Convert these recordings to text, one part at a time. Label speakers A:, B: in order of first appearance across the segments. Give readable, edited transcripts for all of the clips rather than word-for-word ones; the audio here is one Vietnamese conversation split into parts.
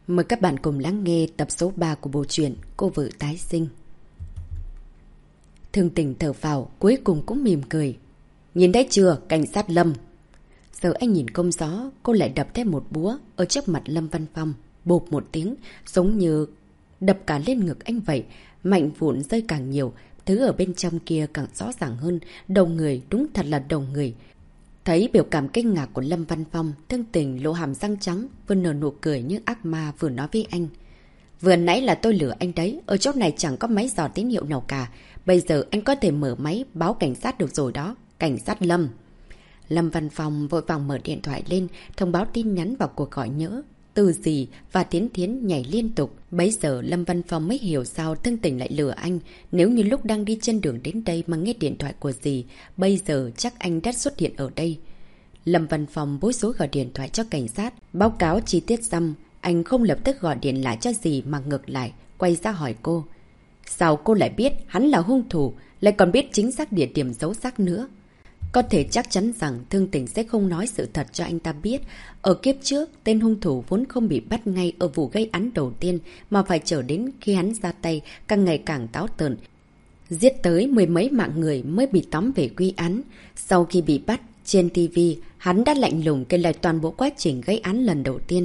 A: Mời các bạn cùng lắng nghe tập số 3 của bộ truyện Cô Vợ Tái Sinh. Thương Tình thở phào, cuối cùng cũng mỉm cười. Nhìn thấy chưa, cảnh sát Lâm. Giờ anh nhìn công gió, cô lại đập thêm một búa ở trước mặt Lâm Văn Phong. Bộp một tiếng, giống như đập cả lên ngực anh vậy. Mạnh vụn rơi càng nhiều, thứ ở bên trong kia càng rõ ràng hơn. Đầu người, đúng thật là đầu người. Thấy biểu cảm kinh ngạc của Lâm Văn Phong, Thương Tình lộ hàm răng trắng, vừa nở nụ cười như ác ma vừa nói với anh. Vừa nãy là tôi lừa anh đấy, ở chỗ này chẳng có máy dò tín hiệu nào cả. Bây giờ anh có thể mở máy báo cảnh sát được rồi đó, cảnh sát Lâm. Lâm Văn Phong vội vàng mở điện thoại lên, thông báo tin nhắn vào cuộc gọi nhỡ. Từ gì và Tiến Thiến nhảy liên tục. Bấy giờ Lâm Văn Phong mới hiểu sao Thương Tình lại lừa anh. Nếu như lúc đang đi trên đường đến đây mà nghe điện thoại của dì, bây giờ chắc anh đã xuất hiện ở đây. Lâm Văn Phong bối rối gọi điện thoại cho cảnh sát, báo cáo chi tiết xong. Anh không lập tức gọi điện lại cho dì mà ngược lại, quay ra hỏi cô. Sao cô lại biết hắn là hung thủ, lại còn biết chính xác địa điểm giấu xác nữa? Có thể chắc chắn rằng Thương Tình sẽ không nói sự thật cho anh ta biết. Ở kiếp trước, tên hung thủ vốn không bị bắt ngay ở vụ gây án đầu tiên mà phải chờ đến khi hắn ra tay càng ngày càng táo tợn. Giết tới mười mấy mạng người mới bị tóm về quy án. Sau khi bị bắt, trên TV, hắn đã lạnh lùng kể lại toàn bộ quá trình gây án lần đầu tiên.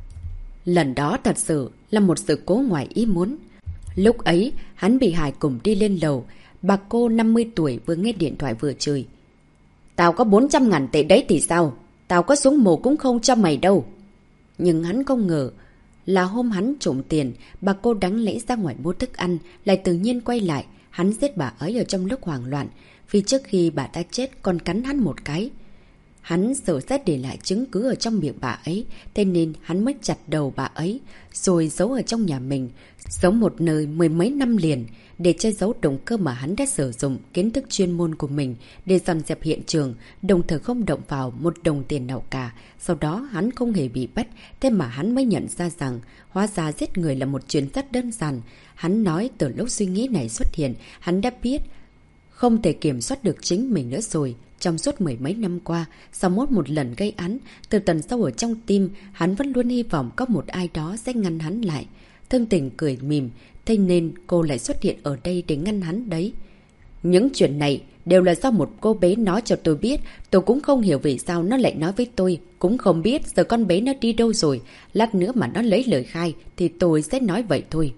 A: Lần đó thật sự là một sự cố ngoài ý muốn. Lúc ấy, hắn bị Hải cùng đi lên lầu. Bà cô 50 tuổi vừa nghe điện thoại vừa chửi. Tao có 400.000 tệ đấy thì sao? Tao có súng mồ cũng không cho mày đâu. Nhưng hắn không ngờ là hôm hắn trộm tiền, bà cô đáng lẽ ra ngoài mua thức ăn, lại tự nhiên quay lại. Hắn giết bà ấy ở trong lúc hoảng loạn, vì trước khi bà ta chết còn cắn hắn một cái. Hắn sợ sẽ để lại chứng cứ ở trong miệng bà ấy, thế nên hắn mới chặt đầu bà ấy, rồi giấu ở trong nhà mình, giấu một nơi mười mấy năm liền, để che giấu động cơ mà hắn đã sử dụng kiến thức chuyên môn của mình để dọn dẹp hiện trường, đồng thời không động vào một đồng tiền nào cả. Sau đó hắn không hề bị bắt, thế mà hắn mới nhận ra rằng hóa ra giết người là một chuyện rất đơn giản. Hắn nói từ lúc suy nghĩ này xuất hiện, hắn đã biết không thể kiểm soát được chính mình nữa rồi. Trong suốt mười mấy năm qua, sau một lần gây án, từ tận sâu ở trong tim, hắn vẫn luôn hy vọng có một ai đó sẽ ngăn hắn lại. Thương Tình cười mỉm, thế nên cô lại xuất hiện ở đây để ngăn hắn đấy. Những chuyện này đều là do một cô bé nói cho tôi biết, tôi cũng không hiểu vì sao nó lại nói với tôi, cũng không biết giờ con bé nó đi đâu rồi, lát nữa mà nó lấy lời khai thì tôi sẽ nói vậy thôi.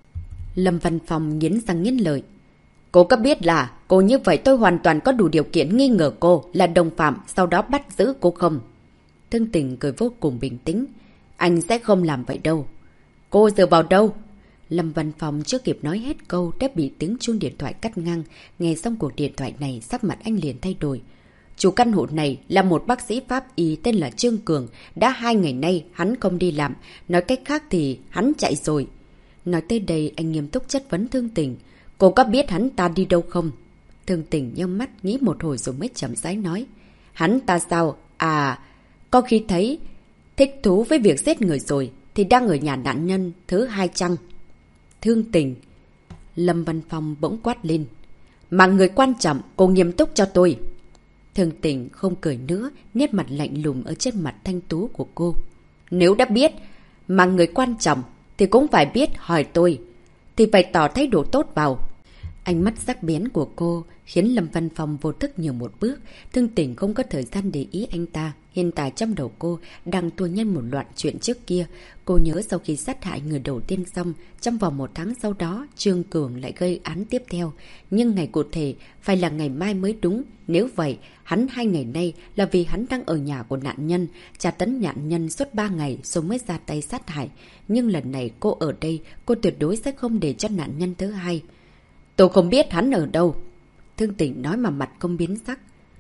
A: Lâm Văn Phong nghiến răng nghiến lợi. Cô có biết là cô như vậy tôi hoàn toàn có đủ điều kiện nghi ngờ cô là đồng phạm, sau đó bắt giữ cô không? Thương Tình cười vô cùng bình tĩnh. Anh sẽ không làm vậy đâu. Cô dựa vào đâu? Lâm Văn Phong chưa kịp nói hết câu đã bị tiếng chuông điện thoại cắt ngang. Nghe xong cuộc điện thoại này, sắc mặt anh liền thay đổi. Chủ căn hộ này là một bác sĩ pháp y tên là Trương Cường. Đã 2 ngày nay hắn không đi làm. Nói cách khác thì hắn chạy rồi. Nói tới đây anh nghiêm túc chất vấn Thương Tình. Cô có biết hắn ta đi đâu không? Thương Tình nheo mắt nghĩ một hồi rồi mới chậm rãi nói. Hắn ta sao? À, có khi thấy thích thú với việc giết người rồi thì đang ở nhà nạn nhân thứ 2 chăng? Thương Tình. Lâm Văn Phong bỗng quát lên. Mà người quan trọng, cô nghiêm túc cho tôi. Thương Tình không cười nữa, nét mặt lạnh lùng ở trên mặt thanh tú của cô. Nếu đã biết mà người quan trọng thì cũng phải biết hỏi tôi, thì phải tỏ thái độ tốt vào. Ánh mắt sắc bén của cô khiến Lâm Văn Phong vô thức nhường một bước. Thương Tình không có thời gian để ý anh ta. Hiện tại trong đầu cô đang tuôn nhân một loạt chuyện trước kia. Cô nhớ sau khi sát hại người đầu tiên xong, trong vòng 1 tháng sau đó, Trương Cường lại gây án tiếp theo. Nhưng ngày cụ thể phải là ngày mai mới đúng. Nếu vậy, hắn 2 ngày nay là vì hắn đang ở nhà của nạn nhân, tra tấn nạn nhân suốt 3 ngày rồi mới ra tay sát hại. Nhưng lần này cô ở đây, cô tuyệt đối sẽ không để cho nạn nhân thứ hai. Tôi không biết hắn ở đâu. Thương Tình nói mà mặt không biến sắc.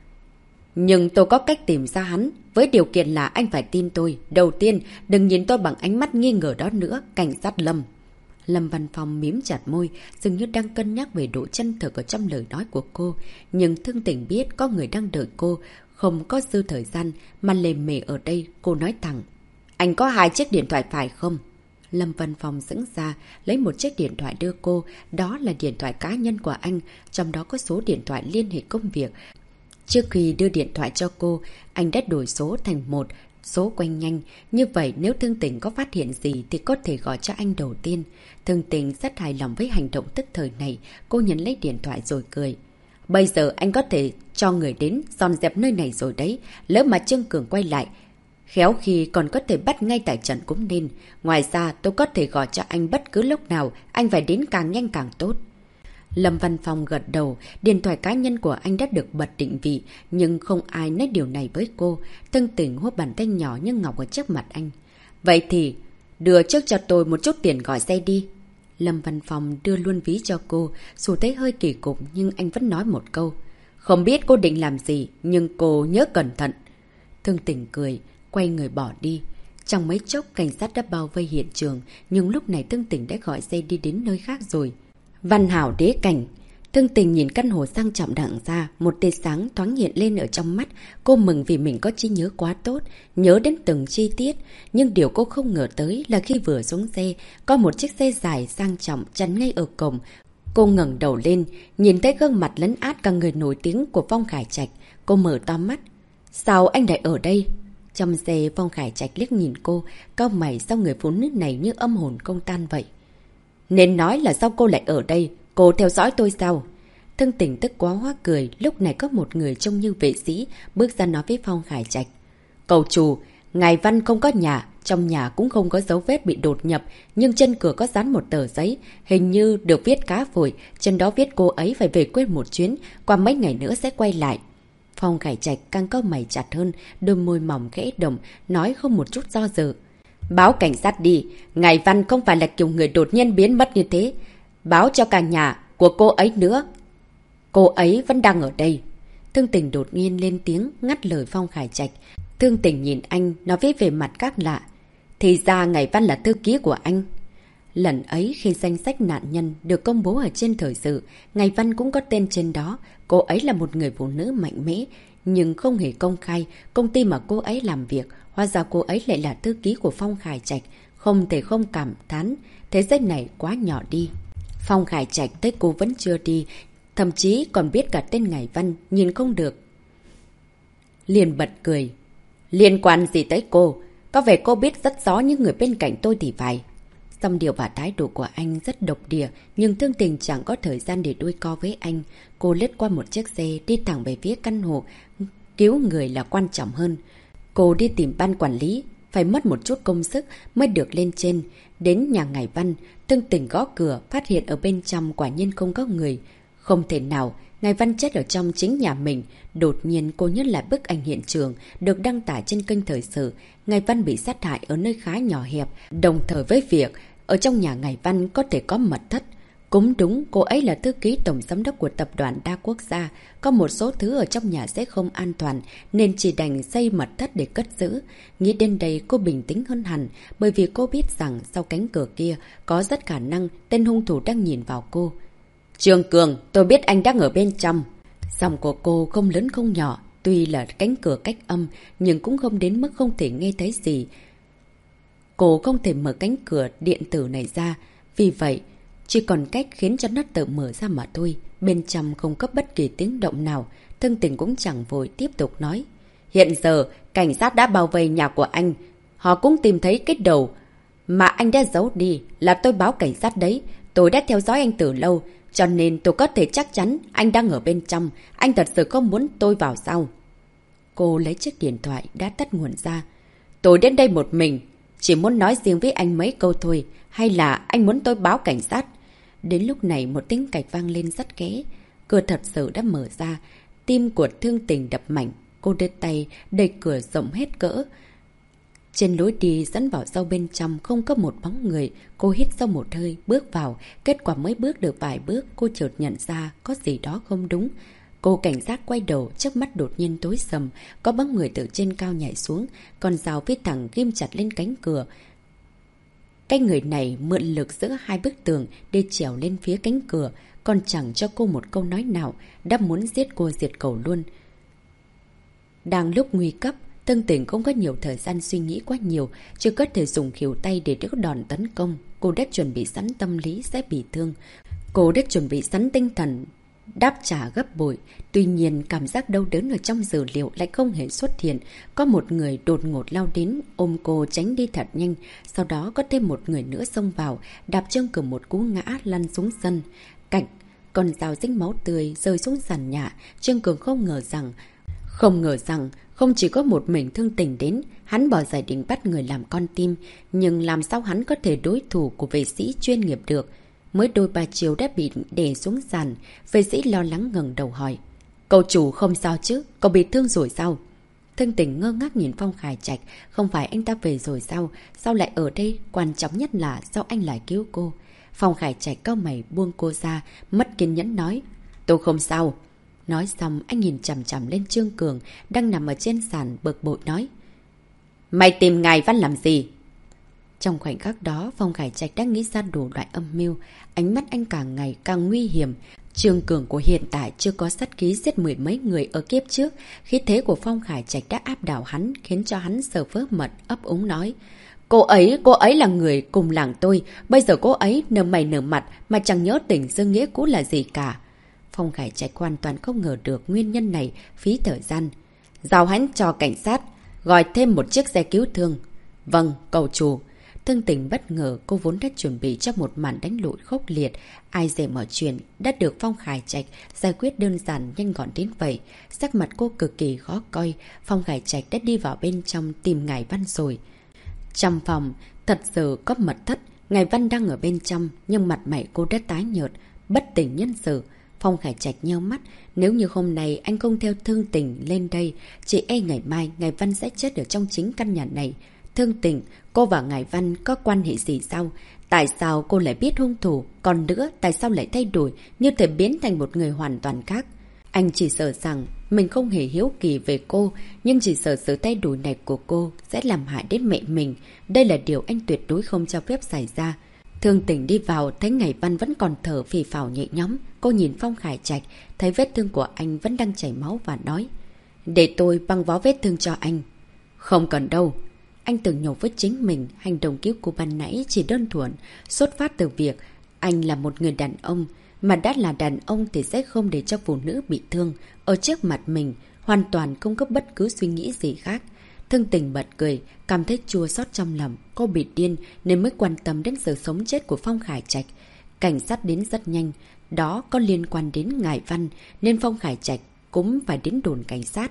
A: Nhưng tôi có cách tìm ra hắn, với điều kiện là anh phải tin tôi. Đầu tiên, đừng nhìn tôi bằng ánh mắt nghi ngờ đó nữa, cảnh sát Lâm. Lâm Văn Phong mím chặt môi, dường như đang cân nhắc về độ chân thực ở trong lời nói của cô. Nhưng Thương Tình biết có người đang đợi cô, không có dư thời gian mà lề mề ở đây. Cô nói thẳng. Anh có 2 chiếc điện thoại phải không? Lâm Văn Phong sững ra, lấy một chiếc điện thoại đưa cô. Đó là điện thoại cá nhân của anh, trong đó có số điện thoại liên hệ công việc. Trước khi đưa điện thoại cho cô, anh đã đổi số thành 1, số quanh nhanh. Như vậy nếu Thương Tình có phát hiện gì thì có thể gọi cho anh đầu tiên. Thương Tình rất hài lòng với hành động tức thời này. Cô nhận lấy điện thoại rồi cười. Bây giờ anh có thể cho người đến dọn dẹp nơi này rồi đấy. Lỡ mà Trương Cường quay lại, khéo khi còn có thể bắt ngay tại trận cũng nên. Ngoài ra tôi có thể gọi cho anh bất cứ lúc nào. Anh phải đến càng nhanh càng tốt. Lâm Văn Phong gật đầu. Điện thoại cá nhân của anh đã được bật định vị, nhưng không ai nói điều này với cô. Thương Tình hốt bàn tay nhỏ như ngọc ở trước mặt anh. Vậy thì đưa trước cho tôi một chút tiền gọi xe đi. Lâm Văn Phong đưa luôn ví cho cô. Dù thấy hơi kỳ cục nhưng anh vẫn nói một câu. Không biết cô định làm gì, nhưng cô nhớ cẩn thận. Thương Tình cười, quay người bỏ đi. Trong mấy chốc cảnh sát đã bao vây hiện trường, nhưng lúc này Thương Tình đã gọi xe đi đến nơi khác rồi. Văn Hảo Đế Cảnh. Thương Tình nhìn căn hộ sang trọng đằng ra, một tia sáng thoáng hiện lên ở trong mắt. Cô mừng vì mình có trí nhớ quá tốt, nhớ đến từng chi tiết. Nhưng điều cô không ngờ tới là khi vừa xuống xe, có một chiếc xe dài sang trọng chắn ngay ở cổng. Cô ngẩng đầu lên, nhìn thấy gương mặt lấn át cả người nổi tiếng của Phong Khải Trạch. Cô mở to mắt. Sao anh lại ở đây? Trong xe, Phong Khải Trạch liếc nhìn cô, cau mày sao người phụ nữ này như âm hồn không tan vậy. Nên nói là sao cô lại ở đây? Cô theo dõi tôi sao? Thương Tình tức quá hóa cười. Lúc này có một người trông như vệ sĩ bước ra nói với Phong Khải Trạch. Cậu chủ, ngài Văn không có nhà, trong nhà cũng không có dấu vết bị đột nhập, nhưng trên cửa có dán một tờ giấy, hình như được viết cá phổi, trên đó viết cô ấy phải về quê một chuyến, qua mấy ngày nữa sẽ quay lại. Phong Khải Trạch càng cau mày chặt hơn, đôi môi mỏng khẽ động, nói không một chút do dự. Báo cảnh sát đi, ngài Văn không phải là kiểu người đột nhiên biến mất như thế. Báo cho cả nhà của cô ấy nữa. Cô ấy vẫn đang ở đây. Thương Tình đột nhiên lên tiếng ngắt lời Phong Khải Trạch. Thương Tình nhìn anh, nói với vẻ mặt khác lạ. Thì ra ngài Văn là thư ký của anh. Lần ấy khi danh sách nạn nhân được công bố ở trên thời sự, ngài Văn cũng có tên trên đó. Cô ấy là một người phụ nữ mạnh mẽ, nhưng không hề công khai công ty mà cô ấy làm việc. Hóa ra cô ấy lại là thư ký của Phong Khải Trạch. Không thể không cảm thán, thế giới này quá nhỏ đi. Phong Khải Trạch thấy cô vẫn chưa đi, thậm chí còn biết cả tên ngài Văn, nhìn không được. Liền bật cười. Liên quan gì tới cô? Có vẻ cô biết rất rõ những người bên cạnh tôi thì phải. Dòng điệu và thái độ của anh rất độc địa, nhưng Thương Tình chẳng có thời gian để đuôi co với anh. Cô lướt qua một chiếc xe, đi thẳng về phía căn hộ. Cứu người là quan trọng hơn. Cô đi tìm ban quản lý, phải mất một chút công sức mới được lên trên. Đến nhà ngài Văn, Thương Tình gõ cửa, phát hiện ở bên trong quả nhiên không có người. Không thể nào, ngài Văn chết ở trong chính nhà mình. Đột nhiên cô nhớ lại bức ảnh hiện trường được đăng tải trên kênh thời sự. Ngài Văn bị sát hại ở nơi khá nhỏ hẹp, đồng thời với việc ở trong nhà ngài Văn có thể có mật thất. Cũng đúng, cô ấy là thư ký tổng giám đốc của tập đoàn đa quốc gia. Có một số thứ ở trong nhà sẽ không an toàn, nên chỉ đành xây mật thất để cất giữ. Nghĩ đến đây cô bình tĩnh hơn hẳn, bởi vì cô biết rằng sau cánh cửa kia có rất khả năng tên hung thủ đang nhìn vào cô. Trương Cường, tôi biết anh đang ở bên trong. Giọng của cô không lớn không nhỏ, tuy là cánh cửa cách âm, nhưng cũng không đến mức không thể nghe thấy gì. Cô không thể mở cánh cửa điện tử này ra, vì vậy chỉ còn cách khiến cho nó tự mở ra mà thôi. Bên trong không có bất kỳ tiếng động nào. Thương Tình cũng chẳng vội tiếp tục nói. Hiện giờ, cảnh sát đã bao vây nhà của anh. Họ cũng tìm thấy cái đầu mà anh đã giấu đi, là tôi báo cảnh sát đấy. Tôi đã theo dõi anh từ lâu, cho nên tôi có thể chắc chắn anh đang ở bên trong. Anh thật sự không muốn tôi vào sao? Cô lấy chiếc điện thoại đã tắt nguồn ra. Tôi đến đây một mình, chỉ muốn nói riêng với anh mấy câu thôi. Hay là anh muốn tôi báo cảnh sát? Đến lúc này một tiếng cạch vang lên rất ghé. Cửa thật sự đã mở ra. Tim của Thương Tình đập mạnh. Cô đưa tay đẩy cửa rộng hết cỡ. Trên lối đi dẫn vào sau bên trong không có một bóng người. Cô hít sâu một hơi, bước vào. Kết quả mới bước được vài bước, cô chợt nhận ra có gì đó không đúng. Cô cảnh giác quay đầu, trước mắt đột nhiên tối sầm. Có bóng người từ trên cao nhảy xuống, con dao viết thẳng ghim chặt lên cánh cửa. Cái người này mượn lực giữa hai bức tường để trèo lên phía cánh cửa, còn chẳng cho cô một câu nói nào, đã muốn giết cô diệt khẩu luôn. Đang lúc nguy cấp, Thương Tình không có nhiều thời gian suy nghĩ quá nhiều, chỉ có thể dùng khỉu tay để đỡ đòn tấn công. Cô đã chuẩn bị sẵn tâm lý sẽ bị thương. Cô đã chuẩn bị sẵn tinh thần đáp trả gấp bội. Tuy nhiên, cảm giác đau đớn ở trong dữ liệu lại không hề xuất hiện. Có một người đột ngột lao đến, ôm cô tránh đi thật nhanh. Sau đó có thêm một người nữa xông vào, đạp Trương Cường một cú ngã lăn xuống sân. Cạnh, con dao dính máu tươi rơi xuống sàn nhà. Trương Cường không ngờ rằng không chỉ có một mình Thương Tình đến, hắn bỏ giải định bắt người làm con tim, nhưng làm sao hắn có thể đối thủ của vệ sĩ chuyên nghiệp được. Mới đôi ba chiều đã bị để xuống sàn, vệ sĩ lo lắng ngẩng đầu hỏi. Cậu chủ không sao chứ, cậu bị thương rồi sao? Thương Tình ngơ ngác nhìn Phong Khải Trạch, không phải anh ta về rồi sao? Sao lại ở đây? Quan trọng nhất là sao anh lại cứu cô? Phong Khải Trạch cau mày buông cô ra, mất kiên nhẫn nói. Tôi không sao. Nói xong anh nhìn chằm chằm lên Trương Cường đang nằm ở trên sàn bực bội nói. Mày tìm Ngài Văn làm gì? Trong khoảnh khắc đó, Phong Khải Trạch đã nghĩ ra đủ loại âm mưu, ánh mắt anh càng ngày càng nguy hiểm. Trương Cường của hiện tại chưa có sát khí giết mười mấy người ở kiếp trước, khí thế của Phong Khải Trạch đã áp đảo hắn, khiến cho hắn sờ vớ mật ấp úng nói. Cô ấy là người cùng làng tôi, bây giờ cô ấy nở mày nở mặt mà chẳng nhớ tình dương nghĩa cũ là gì cả. Phong Khải Trạch hoàn toàn không ngờ được nguyên nhân này, phí thời gian. Giao hắn cho cảnh sát, gọi thêm một chiếc xe cứu thương. Vâng, cậu chủ. Thương Tình bất ngờ, cô vốn đã chuẩn bị cho một màn đánh lộn khốc liệt. Ai dè mọi chuyện đã được Phong Khải Trạch giải quyết đơn giản nhanh gọn đến vậy. Sắc mặt cô cực kỳ khó coi. Phong Khải Trạch đã đi vào bên trong tìm Ngài Văn rồi. Trong phòng, thật sự có mật thất. Ngài Văn đang ở bên trong, nhưng mặt mày cô đã tái nhợt, bất tỉnh nhân sự. Phong Khải Trạch nheo mắt, nếu như hôm nay anh không theo Thương Tình lên đây, chỉ e ngày mai Ngài Văn sẽ chết ở trong chính căn nhà này. Thương Tình, cô và Ngài Văn có quan hệ gì sao? Tại sao cô lại biết hung thủ? Còn nữa, tại sao lại thay đổi, như thể biến thành một người hoàn toàn khác? Anh chỉ sợ rằng mình không hề hiếu kỳ về cô, nhưng chỉ sợ sự thay đổi này của cô sẽ làm hại đến mẹ mình. Đây là điều anh tuyệt đối không cho phép xảy ra. Thương Tình đi vào, thấy Ngài Văn vẫn còn thở phì phào nhẹ nhõm. Cô nhìn Phong Khải Trạch, thấy vết thương của anh vẫn đang chảy máu và nói. Để tôi băng bó vết thương cho anh. Không cần đâu. Anh tự nhủ với chính mình, hành động cứu cô ban nãy chỉ đơn thuần, xuất phát từ việc anh là một người đàn ông. Mà đã là đàn ông thì sẽ không để cho phụ nữ bị thương. Ở trước mặt mình, hoàn toàn không có bất cứ suy nghĩ gì khác. Thương Tình bật cười, cảm thấy chua xót trong lòng. Cô bị điên nên mới quan tâm đến sự sống chết của Phong Khải Trạch. Cảnh sát đến rất nhanh. Đó có liên quan đến Ngài Văn, nên Phong Khải Trạch cũng phải đến đồn cảnh sát.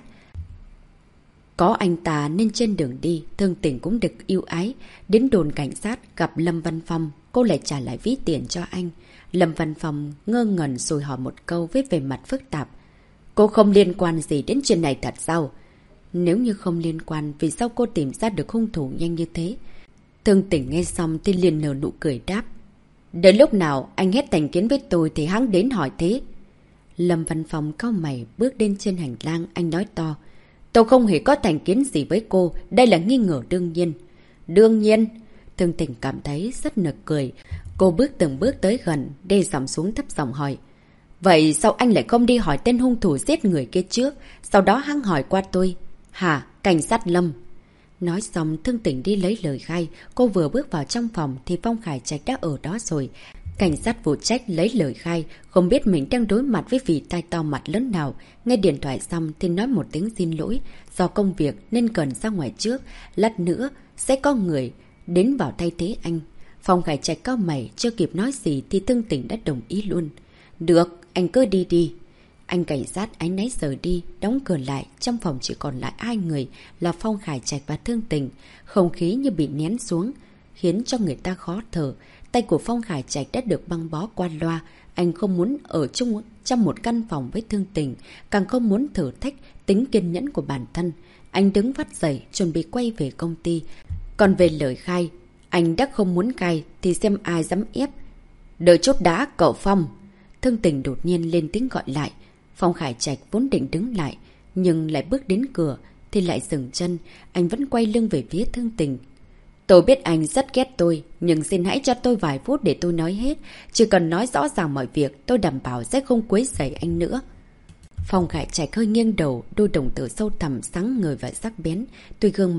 A: Có anh ta nên trên đường đi, Thương Tình cũng được yêu ái. Đến đồn cảnh sát gặp Lâm Văn Phong, cô lại trả lại ví tiền cho anh. Lâm Văn Phong ngơ ngẩn rồi hỏi một câu với vẻ mặt phức tạp. Cô không liên quan gì đến chuyện này thật sao? Nếu như không liên quan, vì sao cô tìm ra được hung thủ nhanh như thế? Thương Tình nghe xong thì liền nở nụ cười đáp. Đến lúc nào anh hết thành kiến với tôi thì hắn đến hỏi thế. Lâm Văn Phong cau mày bước lên trên hành lang, anh nói to. Tôi không hề có thành kiến gì với cô, đây là nghi ngờ đương nhiên. Đương nhiên. Thương Tình cảm thấy rất nực cười. Cô bước từng bước tới gần, đê giọng xuống thấp giọng hỏi. Vậy sao anh lại không đi hỏi tên hung thủ giết người kia trước, sau đó hắn hỏi qua tôi? Hả, cảnh sát Lâm? Nói xong Thương Tình đi lấy lời khai. Cô vừa bước vào trong phòng thì Phong Khải Trạch đã ở đó rồi. Cảnh sát phụ trách lấy lời khai, không biết mình đang đối mặt với vị tai to mặt lớn nào. Nghe điện thoại xong thì nói một tiếng xin lỗi, do công việc nên cần ra ngoài trước, lát nữa sẽ có người đến vào thay thế anh. Phong Khải Trạch cau mày, chưa kịp nói gì thì Thương Tình đã đồng ý luôn. Được, anh cứ đi đi. Anh cảnh sát áy náy rời đi, đóng cửa lại. Trong phòng chỉ còn lại hai người là Phong Khải Trạch và Thương Tình. Không khí như bị nén xuống, khiến cho người ta khó thở. Tay của Phong Khải Trạch đã được băng bó qua loa. Anh không muốn ở chung trong một căn phòng với Thương Tình, càng không muốn thử thách tính kiên nhẫn của bản thân. Anh đứng phát dậy, chuẩn bị quay về công ty. Còn về lời khai, anh đã không muốn khai thì xem ai dám ép. Đợi chút đã, cậu Phong. Thương Tình đột nhiên lên tiếng gọi lại. Phong Khải Trạch vốn định đứng lại, nhưng lại bước đến cửa thì lại dừng chân. Anh vẫn quay lưng về phía Thương Tình. Tôi biết anh rất ghét tôi, nhưng xin hãy cho tôi vài phút để tôi nói hết. Chỉ cần nói rõ ràng mọi việc, tôi đảm bảo sẽ không quấy rầy anh nữa. Phong Khải Trạch hơi nghiêng đầu, đôi đồng tử sâu thẳm sáng ngời và sắc bén. Tuy gương mặt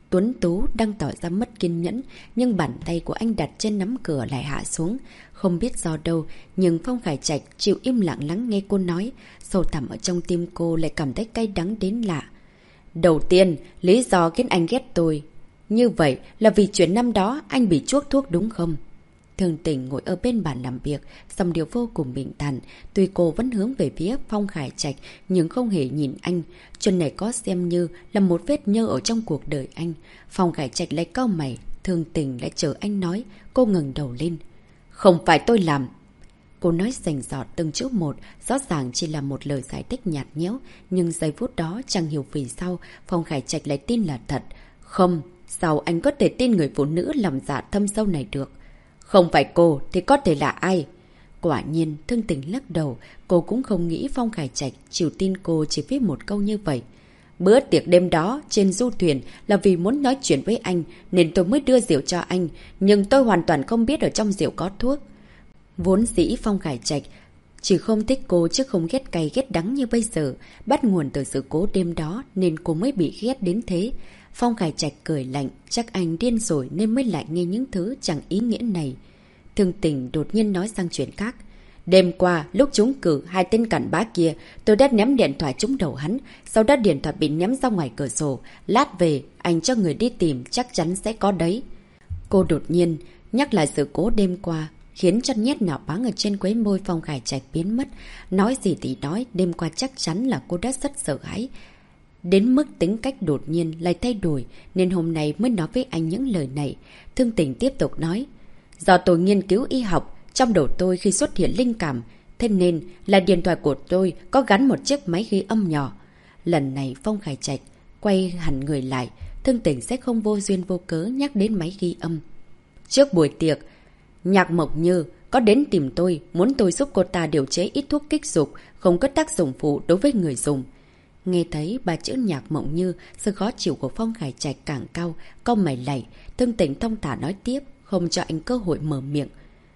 A: Tuấn Tú đang tỏ ra mất kiên nhẫn, nhưng bàn tay của anh đặt trên nắm cửa lại hạ xuống. Không biết do đâu, nhưng Phong Khải Trạch chịu im lặng lắng nghe cô nói. Sâu thẳm ở trong tim cô lại cảm thấy cay đắng đến lạ. Đầu tiên, lý do khiến anh ghét tôi như vậy là vì chuyện năm đó anh bị chuốc thuốc đúng không? Thường Tình ngồi ở bên bàn làm việc, giọng điệu vô cùng bình thản. Tuy cô vẫn hướng về phía Phong Khải Trạch, nhưng không hề nhìn anh. Chuyện này có xem như là một vết nhơ ở trong cuộc đời anh. Phong Khải Trạch lại cau mày, Thường Tình lại chờ anh nói. Cô ngẩng đầu lên. Không phải tôi làm. Cô nói rành rọt từng chữ một, rõ ràng chỉ là một lời giải thích nhạt nhẽo. Nhưng giây phút đó chẳng hiểu vì sao Phong Khải Trạch lại tin là thật. Không, sao anh có thể tin người phụ nữ lòng dạ thâm sâu này được? Không phải cô thì có thể là ai? Quả nhiên, Thương Tình lắc đầu. Cô cũng không nghĩ Phong Khải Trạch chịu tin cô chỉ với một câu như vậy. Bữa tiệc đêm đó trên du thuyền là vì muốn nói chuyện với anh nên tôi mới đưa rượu cho anh. Nhưng tôi hoàn toàn không biết ở trong rượu có thuốc. Vốn dĩ Phong Khải Trạch chỉ không thích cô chứ không ghét cay ghét đắng như bây giờ. Bắt nguồn từ sự cố đêm đó nên cô mới bị ghét đến thế. Phong Khải Trạch cười lạnh, chắc anh điên rồi nên mới lại nghe những thứ chẳng ý nghĩa này. Thương Tình đột nhiên nói sang chuyện khác. Đêm qua, lúc trúng cử hai tên cặn bã kia, tôi đã ném điện thoại trúng đầu hắn, sau đó điện thoại bị ném ra ngoài cửa sổ. Lát về, anh cho người đi tìm, chắc chắn sẽ có đấy. Cô đột nhiên nhắc lại sự cố đêm qua, khiến cho nhét nào báng ở trên quấy môi Phong Khải Trạch biến mất. Nói gì thì nói, đêm qua chắc chắn là cô đã rất sợ hãi. Đến mức tính cách đột nhiên lại thay đổi, nên hôm nay mới nói với anh những lời này. Thương Tình tiếp tục nói. Do tôi nghiên cứu y học, trong đầu tôi khi xuất hiện linh cảm, thế nên là điện thoại của tôi có gắn một chiếc máy ghi âm nhỏ. Lần này Phong Khải Trạch quay hẳn người lại, Thương Tình sẽ không vô duyên vô cớ nhắc đến máy ghi âm. Trước buổi tiệc, Nhạc Mộc Như có đến tìm tôi, muốn tôi giúp cô ta điều chế ít thuốc kích dục, không có tác dụng phụ đối với người dùng. Nghe thấy ba chữ Nhạc Mộng Như, sự khó chịu của Phong Khải Trạch càng cao, cau mày lạy, Thương Tình thông thả nói tiếp, không cho anh cơ hội mở miệng.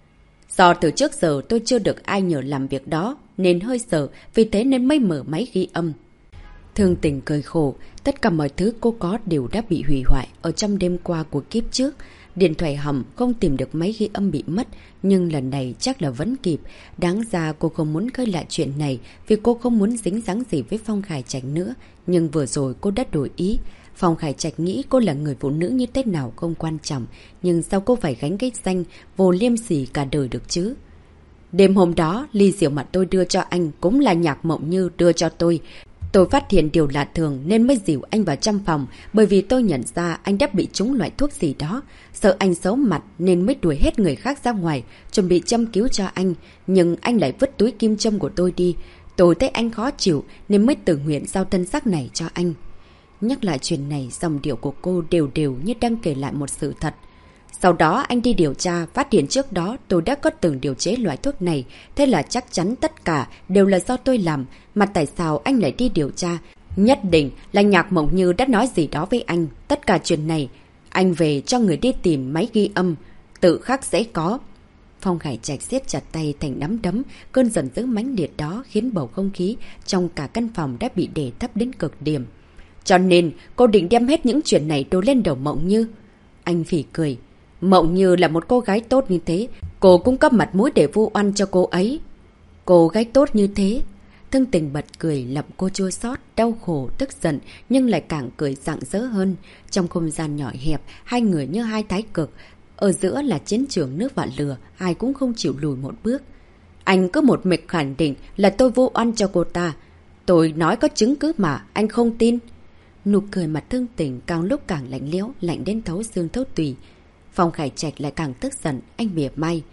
A: Do từ trước giờ tôi chưa được ai nhờ làm việc đó, nên hơi sợ, vì thế nên mới mở máy ghi âm. Thương Tình cười khổ, tất cả mọi thứ cô có đều đã bị hủy hoại ở trong đêm qua của kiếp trước. Điện thoại hỏng, không tìm được máy ghi âm bị mất, nhưng lần này chắc là vẫn kịp. Đáng ra cô không muốn khơi lại chuyện này vì cô không muốn dính dáng gì với Phong Khải Trạch nữa. Nhưng vừa rồi cô đã đổi ý. Phong Khải Trạch nghĩ cô là người phụ nữ như thế nào không quan trọng, nhưng sao cô phải gánh cái danh vô liêm sỉ cả đời được chứ? Đêm hôm đó, ly rượu mà tôi đưa cho anh cũng là Nhạc Mộng Như đưa cho tôi. Tôi phát hiện điều lạ thường nên mới dìu anh vào trong phòng, bởi vì tôi nhận ra anh đã bị trúng loại thuốc gì đó. Sợ anh xấu mặt nên mới đuổi hết người khác ra ngoài, chuẩn bị châm cứu cho anh. Nhưng anh lại vứt túi kim châm của tôi đi. Tôi thấy anh khó chịu nên mới tự nguyện giao thân xác này cho anh. Nhắc lại chuyện này, dòng điệu của cô đều đều như đang kể lại một sự thật. Sau đó anh đi điều tra, phát hiện trước đó tôi đã có từng điều chế loại thuốc này. Thế là chắc chắn tất cả đều là do tôi làm. Mà tại sao anh lại đi điều tra? Nhất định là Nhạc Mộng Như đã nói gì đó với anh. Tất cả chuyện này, anh về cho người đi tìm máy ghi âm. Tự khắc sẽ có. Phong Khải Trạch siết chặt tay thành nắm đấm. Cơn giận dữ mãnh liệt đó khiến bầu không khí trong cả căn phòng đã bị đè thấp đến cực điểm. Cho nên cô định đem hết những chuyện này đổ lên đầu Mộng Như. Anh phỉ cười. Mộng Như là một cô gái tốt như thế, cô cũng có mặt mũi để vu oan cho cô ấy. Cô gái tốt như thế. Thương Tình bật cười, làm cô chua xót, đau khổ, tức giận, nhưng lại càng cười rạng rỡ hơn. Trong không gian nhỏ hẹp, hai người như hai thái cực. Ở giữa là chiến trường nước và lửa, ai cũng không chịu lùi một bước. Anh cứ một mực khẳng định là tôi vu oan cho cô ta. Tôi nói có chứng cứ mà, anh không tin. Nụ cười mặt Thương Tình càng lúc càng lạnh lẽo, lạnh đến thấu xương thấu tùy. Phong Khải Trạch lại càng tức giận, anh mỉa mai.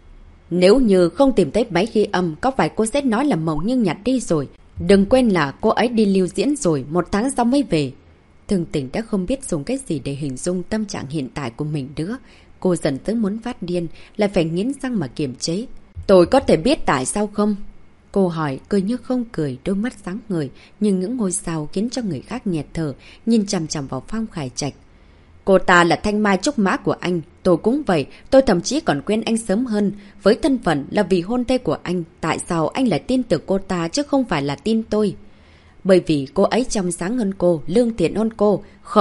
A: Nếu như không tìm thấy máy ghi âm, có phải cô sẽ nói là Mộng Như nhặt đi rồi? Đừng quên là cô ấy đi lưu diễn rồi, 1 tháng sau mới về. Thương Tình đã không biết dùng cái gì để hình dung tâm trạng hiện tại của mình nữa. Cô dần tới muốn phát điên, lại phải nghiến răng mà kiềm chế. Tôi có thể biết tại sao không? Cô hỏi, cười như không cười, đôi mắt sáng ngời, nhưng những ngôi sao khiến cho người khác nghẹt thở, nhìn chằm chằm vào Phong Khải Trạch. Cô ta là thanh mai trúc mã của anh, tôi cũng vậy, tôi thậm chí còn quen anh sớm hơn. Với thân phận là vị hôn thê của anh, tại sao anh lại tin tưởng cô ta chứ không phải là tin tôi? Bởi vì cô ấy trong sáng hơn cô, lương thiện hơn cô. Không,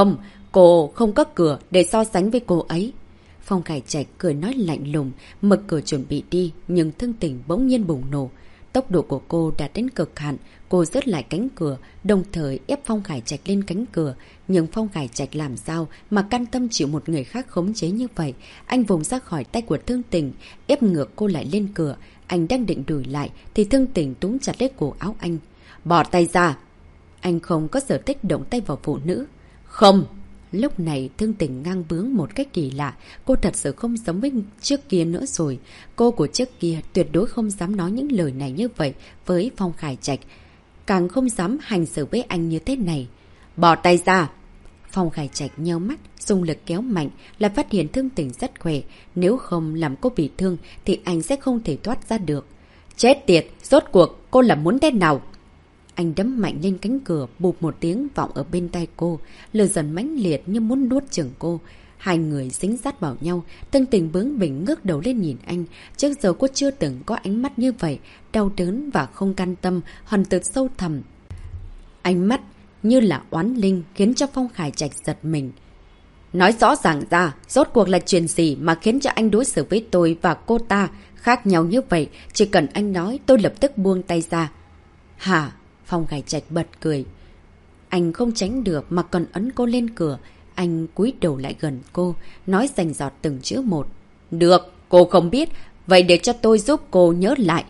A: Cô không có cửa để so sánh với cô ấy. Phong Khải Trạch cười nói lạnh lùng, mở cửa chuẩn bị đi, nhưng Thương Tình bỗng nhiên bùng nổ. Tốc độ của cô đạt đến cực hạn, cô rớt lại cánh cửa, đồng thời ép Phong Khải Trạch lên cánh cửa. Nhưng Phong Khải Trạch làm sao mà can tâm chịu một người khác khống chế như vậy? Anh vùng ra khỏi tay của Thương Tình, ép ngược cô lại lên cửa. Anh đang định đuổi lại thì Thương Tình túm chặt lấy cổ áo anh. Bỏ tay ra! Anh không có sở thích động tay vào phụ nữ. Không! Lúc này Thương Tình ngang bướng một cách kỳ lạ. Cô thật sự không giống với trước kia nữa rồi. Cô của trước kia tuyệt đối không dám nói những lời này như vậy với Phong Khải Trạch. Càng không dám hành xử với anh như thế này. Bỏ tay ra! Phong Khải Trạch nheo mắt, dùng lực kéo mạnh là phát hiện Thương Tình rất khỏe. Nếu không làm cô bị thương thì anh sẽ không thể thoát ra được. Chết tiệt! Rốt cuộc cô là muốn thế nào? Anh đấm mạnh lên cánh cửa, bụp một tiếng vọng ở bên tai cô. Lửa dần mãnh liệt như muốn nuốt chửng cô. Hai người dính sát vào nhau. Thương Tình bướng bỉnh ngước đầu lên nhìn anh. Trước giờ cô chưa từng có ánh mắt như vậy. Đau đớn và không can tâm, hằn từ sâu thẳm. Ánh mắt như là oán linh khiến cho Phong Khải Trạch giật mình. Nói rõ ràng ra, rốt cuộc là chuyện gì mà khiến cho anh đối xử với tôi và cô ta khác nhau như vậy? Chỉ cần anh nói, tôi lập tức buông tay ra. Hả? Phong Khải Trạch bật cười. Anh không tránh được mà còn ấn cô lên cửa. Anh cúi đầu lại gần cô, nói rành giọt từng chữ một. Được, cô không biết, vậy để cho tôi giúp cô nhớ lại.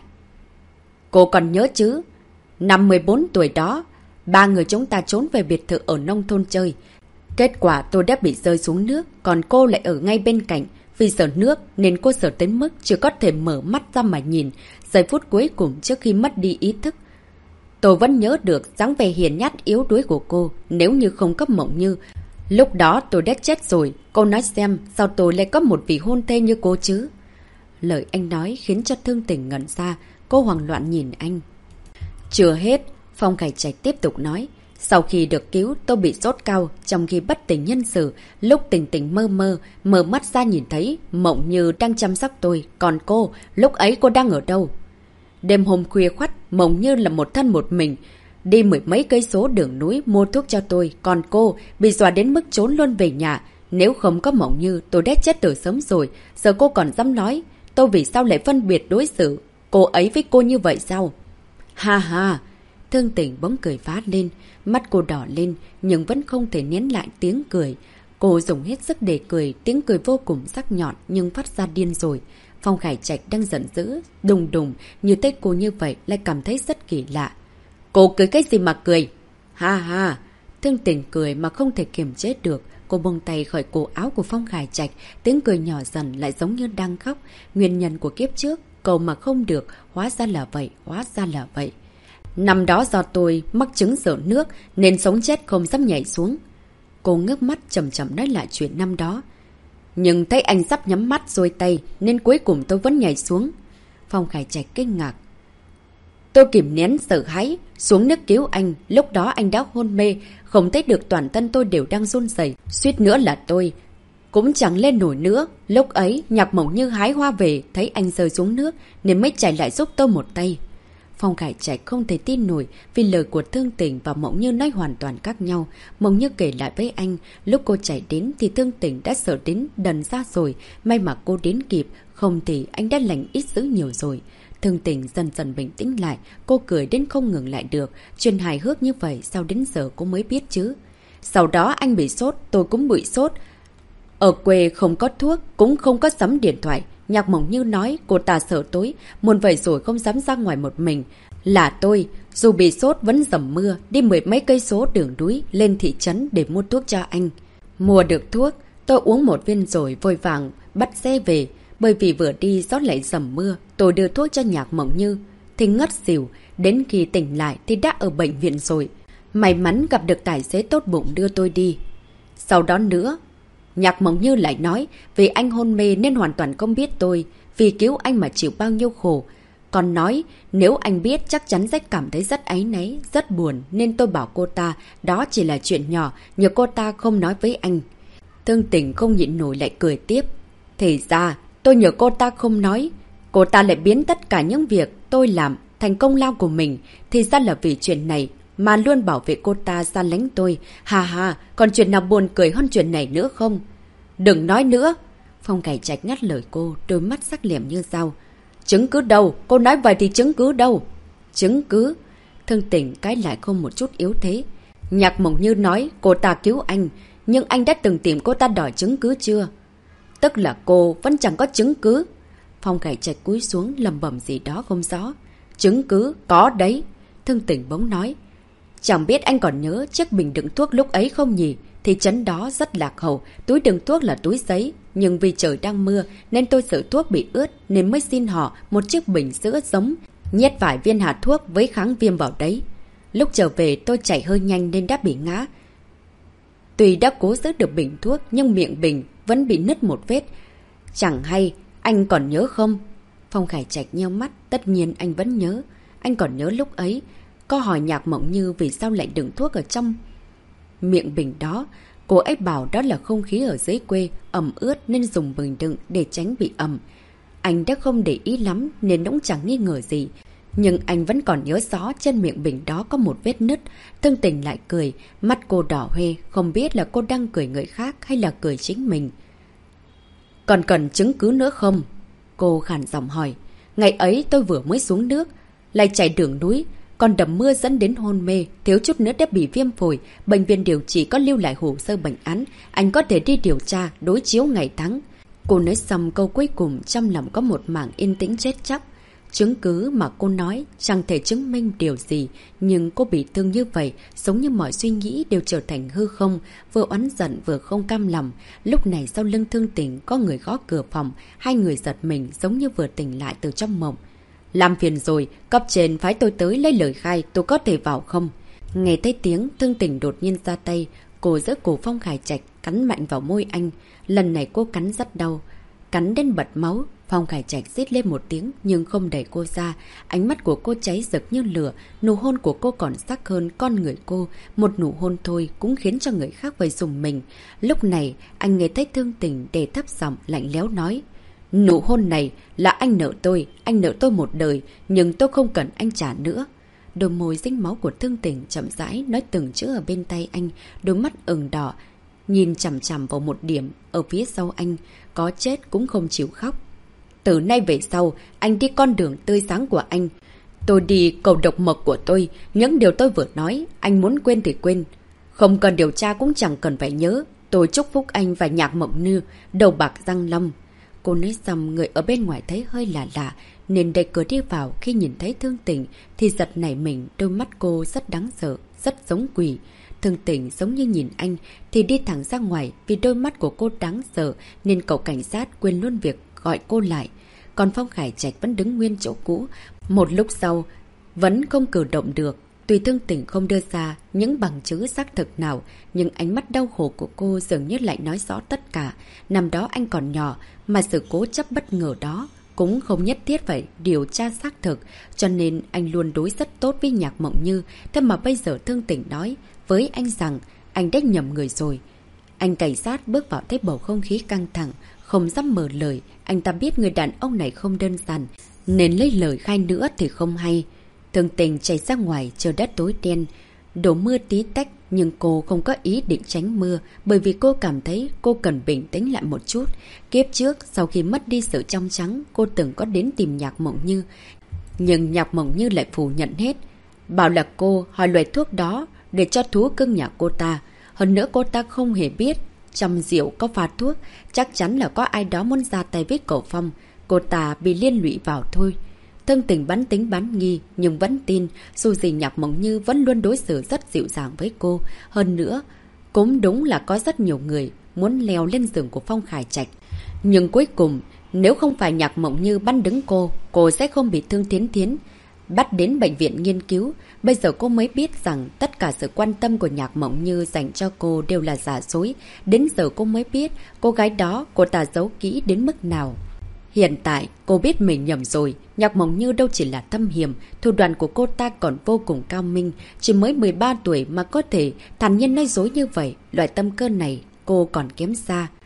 A: Cô còn nhớ chứ? Năm 14 tuổi đó, ba người chúng ta trốn về biệt thự ở nông thôn chơi. Kết quả tôi đã bị rơi xuống nước, còn cô lại ở ngay bên cạnh. Vì sợ nước nên cô sợ đến mức chỉ có thể mở mắt ra mà nhìn. Giây phút cuối cùng trước khi mất đi ý thức. Tôi vẫn nhớ được dáng vẻ hiền nhát yếu đuối của cô. Nếu như không có Mộng Như, lúc đó tôi đã chết rồi. Cô nói xem sao tôi lại có một vị hôn thê như cô chứ? Lời anh nói khiến cho Thương Tình ngẩn ra. Cô hoảng loạn nhìn anh. Chưa hết, Phong Khải Trạch tiếp tục nói. Sau khi được cứu, tôi bị sốt cao. Trong khi bất tỉnh nhân sự, lúc tỉnh tỉnh mở mắt ra nhìn thấy Mộng Như đang chăm sóc tôi. Còn cô, lúc ấy cô đang ở đâu? Đêm hôm khuya khoắt, Mộng Như là một thân một mình. Đi 10 mấy cây số đường núi mua thuốc cho tôi. Còn cô, bị dọa đến mức trốn luôn về nhà. Nếu không có Mộng Như, tôi đã chết từ sớm rồi. Giờ cô còn dám nói, tôi vì sao lại phân biệt đối xử cô ấy với cô như vậy sao? Ha ha! Thương Tình bỗng cười phá lên. Mắt cô đỏ lên, nhưng vẫn không thể nén lại tiếng cười. Cô dùng hết sức để cười, tiếng cười vô cùng sắc nhọn nhưng phát ra điên rồi. Phong Khải Trạch đang giận dữ, đùng đùng, như thấy cô như vậy lại cảm thấy rất kỳ lạ. Cô cười cái gì mà cười? Ha ha! Thương Tình cười mà không thể kiềm chế được. Cô buông tay khỏi cổ áo của Phong Khải Trạch, tiếng cười nhỏ dần lại giống như đang khóc. Nguyên nhân của kiếp trước, cầu mà không được, hóa ra là vậy, hóa ra là vậy. Năm đó do tôi mắc chứng sợ nước nên sống chết không dám nhảy xuống. Cô ngước mắt chậm chậm nói lại chuyện năm đó. Nhưng thấy anh sắp nhắm mắt xuôi tay nên cuối cùng tôi vẫn nhảy xuống. Phong Khải Trạch kinh ngạc. Tôi kìm nén sợ hãi, xuống nước cứu anh. Lúc đó anh đã hôn mê, không thấy được toàn thân tôi đều đang run rẩy. Suýt nữa là tôi cũng chẳng lên nổi nữa. Lúc ấy Nhạc Mộng Như hái hoa về, thấy anh rơi xuống nước nên mới chạy lại giúp tôi một tay. Phong Khải Trạch không thể tin nổi vì lời của Thương Tình và Mộng Như nói hoàn toàn khác nhau. Mộng Như kể lại với anh, lúc cô chạy đến thì Thương Tình đã sợ đến đần ra rồi. May mà cô đến kịp, không thì anh đã lành ít dữ nhiều rồi. Thương Tình dần dần bình tĩnh lại, cô cười đến không ngừng lại được. Chuyện hài hước như vậy sao đến giờ cô mới biết chứ? Sau đó anh bị sốt, tôi cũng bị sốt. Ở quê không có thuốc, cũng không có sắm điện thoại. Nhạc Mộng Như nói cô ta sợ tối, muốn vậy rồi không dám ra ngoài một mình. Là tôi, dù bị sốt vẫn dầm mưa, đi 10 mấy cây số đường núi lên thị trấn để mua thuốc cho anh. Mua được thuốc, tôi uống một viên rồi vội vàng bắt xe về. Bởi vì vừa đi gió lại dầm mưa, tôi đưa thuốc cho Nhạc Mộng Như thì ngất xỉu, đến khi tỉnh lại thì đã ở bệnh viện rồi. May mắn gặp được tài xế tốt bụng đưa tôi đi. Sau đó nữa, Nhạc Mộng Như lại nói, vì anh hôn mê nên hoàn toàn không biết tôi, vì cứu anh mà chịu bao nhiêu khổ. Còn nói, nếu anh biết chắc chắn sẽ cảm thấy rất áy náy, rất buồn, nên tôi bảo cô ta, đó chỉ là chuyện nhỏ, nhờ cô ta không nói với anh. Thương Tình không nhịn nổi lại cười tiếp. Thì ra, tôi nhờ cô ta không nói, cô ta lại biến tất cả những việc tôi làm thành công lao của mình, thì ra là vì chuyện này, mà luôn bảo vệ cô ta xa lánh tôi. Hà hà, còn chuyện nào buồn cười hơn chuyện này nữa không? Đừng nói nữa. Phong Khải Trạch ngắt lời cô, đôi mắt sắc lẻm như dao. Chứng cứ đâu? Cô nói vậy thì chứng cứ đâu? Chứng cứ? Thương Tình cái lại không một chút yếu thế. Nhạc Mộng Như nói cô ta cứu anh, nhưng anh đã từng tìm cô ta đòi chứng cứ chưa? Tức là cô vẫn chẳng có chứng cứ. Phong Khải Trạch cúi xuống lầm bẩm gì đó không rõ. Chứng cứ? Có đấy. Thương Tình bỗng nói. Chẳng biết anh còn nhớ chiếc bình đựng thuốc lúc ấy không nhỉ? Thị trấn đó rất lạc hậu, túi đựng thuốc là túi giấy. Nhưng vì trời đang mưa nên tôi sợ thuốc bị ướt nên mới xin họ một chiếc bình sữa giống, nhét vài viên hạt thuốc với kháng viêm vào đấy. Lúc trở về tôi chạy hơi nhanh nên đã bị ngã. Tuy đã cố giữ được bình thuốc nhưng miệng bình vẫn bị nứt một vết. Chẳng hay, anh còn nhớ không? Phong Khải Trạch nheo mắt, tất nhiên anh vẫn nhớ. Anh còn nhớ lúc ấy, có hỏi Nhạc Mộng Như vì sao lại đựng thuốc ở trong miệng bình đó. Cô ấy bảo đó là không khí ở dưới quê, ẩm ướt nên dùng bình đựng để tránh bị ẩm. Anh đã không để ý lắm nên cũng chẳng nghi ngờ gì. Nhưng anh vẫn còn nhớ rõ trên miệng bình đó có một vết nứt. Thương Tình lại cười, mắt cô đỏ hoe, không biết là cô đang cười người khác hay là cười chính mình. Còn cần chứng cứ nữa không? Cô khàn giọng hỏi. Ngày ấy tôi vừa mới xuống nước, lại chạy đường núi, còn đầm mưa dẫn đến hôn mê, thiếu chút nữa đã bị viêm phổi. Bệnh viện điều trị có lưu lại hồ sơ bệnh án, anh có thể đi điều tra, đối chiếu ngày tháng. Cô nói xong câu cuối cùng trong lòng có một mảng yên tĩnh chết chóc. Chứng cứ mà cô nói chẳng thể chứng minh điều gì, nhưng cô bị thương như vậy, giống như mọi suy nghĩ đều trở thành hư không, vừa oán giận vừa không cam lòng. Lúc này sau lưng Thương Tình có người gõ cửa phòng, hai người giật mình giống như vừa tỉnh lại từ trong mộng. Làm phiền rồi, cấp trên phái tôi tới lấy lời khai, tôi có thể vào không? Nghe thấy tiếng, Thương Tình đột nhiên ra tay, cô giơ cổ Phong Khải Trạch cắn mạnh vào môi anh. Lần này cô cắn rất đau, cắn đến bật máu. Phong Khải Trạch rít lên một tiếng nhưng không đẩy cô ra. Ánh mắt của cô cháy rực như lửa, nụ hôn của cô còn sắc hơn con người cô. Một nụ hôn thôi cũng khiến cho người khác phải rùng mình. Lúc này anh nghe thấy Thương Tình để thấp giọng lạnh lẽo nói. Nụ hôn này là anh nợ tôi một đời, nhưng tôi không cần anh trả nữa. Đôi môi dính máu của Thương Tình chậm rãi nói từng chữ ở bên tay anh, đôi mắt ửng đỏ, nhìn chằm chằm vào một điểm ở phía sau anh, có chết cũng không chịu khóc. Từ nay về sau, anh đi con đường tươi sáng của anh. Tôi đi cầu độc mộc của tôi, những điều tôi vừa nói, anh muốn quên thì quên. Không cần điều tra cũng chẳng cần phải nhớ. Tôi chúc phúc anh và Nhạc Mộng Như, đầu bạc răng long. Cô nói xong người ở bên ngoài thấy hơi lạ lạ, nên đẩy cửa đi vào. Khi nhìn thấy Thương Tình thì giật nảy mình, đôi mắt cô rất đáng sợ, rất giống quỷ. Thương Tình giống như nhìn anh thì đi thẳng ra ngoài, vì đôi mắt của cô đáng sợ nên cậu cảnh sát quên luôn việc gọi cô lại. Còn Phong Khải Trạch vẫn đứng nguyên chỗ cũ, một lúc sau vẫn không cử động được. Tuy Thương Tình không đưa ra những bằng chứng xác thực nào, nhưng ánh mắt đau khổ của cô dường như lại nói rõ tất cả. Năm đó anh còn nhỏ, mà sự cố chấp bất ngờ đó cũng không nhất thiết phải điều tra xác thực, cho nên anh luôn đối rất tốt với Nhạc Mộng Như. Thế mà bây giờ Thương Tình nói với anh rằng anh đã nhầm người rồi. Anh cảnh sát bước vào thấy bầu không khí căng thẳng, không dám mở lời. Anh ta biết người đàn ông này không đơn giản, nên lấy lời khai nữa thì không hay. Thương Tình chạy ra ngoài, trời đất tối đen, đổ mưa tí tách, nhưng cô không có ý định tránh mưa, bởi vì cô cảm thấy cô cần bình tĩnh lại một chút. Kiếp trước, sau khi mất đi sự trong trắng, cô từng có đến tìm Nhạc Mộng Như, nhưng Nhạc Mộng Như lại phủ nhận hết, bảo là cô hỏi loại thuốc đó để cho thú cưng nhà cô ta. Hơn nữa cô ta không hề biết trong rượu có pha thuốc, chắc chắn là có ai đó muốn ra tay với cậu Phong. Cô ta bị liên lụy vào thôi. Thương Tình bán tính bán nghi nhưng vẫn tin, dù gì Nhạc Mộng Như vẫn luôn đối xử rất dịu dàng với cô. Hơn nữa, cũng đúng là có rất nhiều người muốn leo lên giường của Phong Khải Trạch. Nhưng cuối cùng, nếu không phải Nhạc Mộng Như bắt đứng cô sẽ không bị Thương Thiến Thiến bắt đến bệnh viện nghiên cứu. Bây giờ cô mới biết rằng tất cả sự quan tâm của Nhạc Mộng Như dành cho cô đều là giả dối. Đến giờ cô mới biết cô gái đó cô ta giấu kỹ đến mức nào. Hiện tại cô biết mình nhầm rồi. Nhạc Mộng Như đâu chỉ là thâm hiểm, thủ đoạn của cô ta còn vô cùng cao minh. Chỉ mới 13 tuổi mà có thể thản nhiên nói dối như vậy. Loại tâm cơ này cô còn kém xa.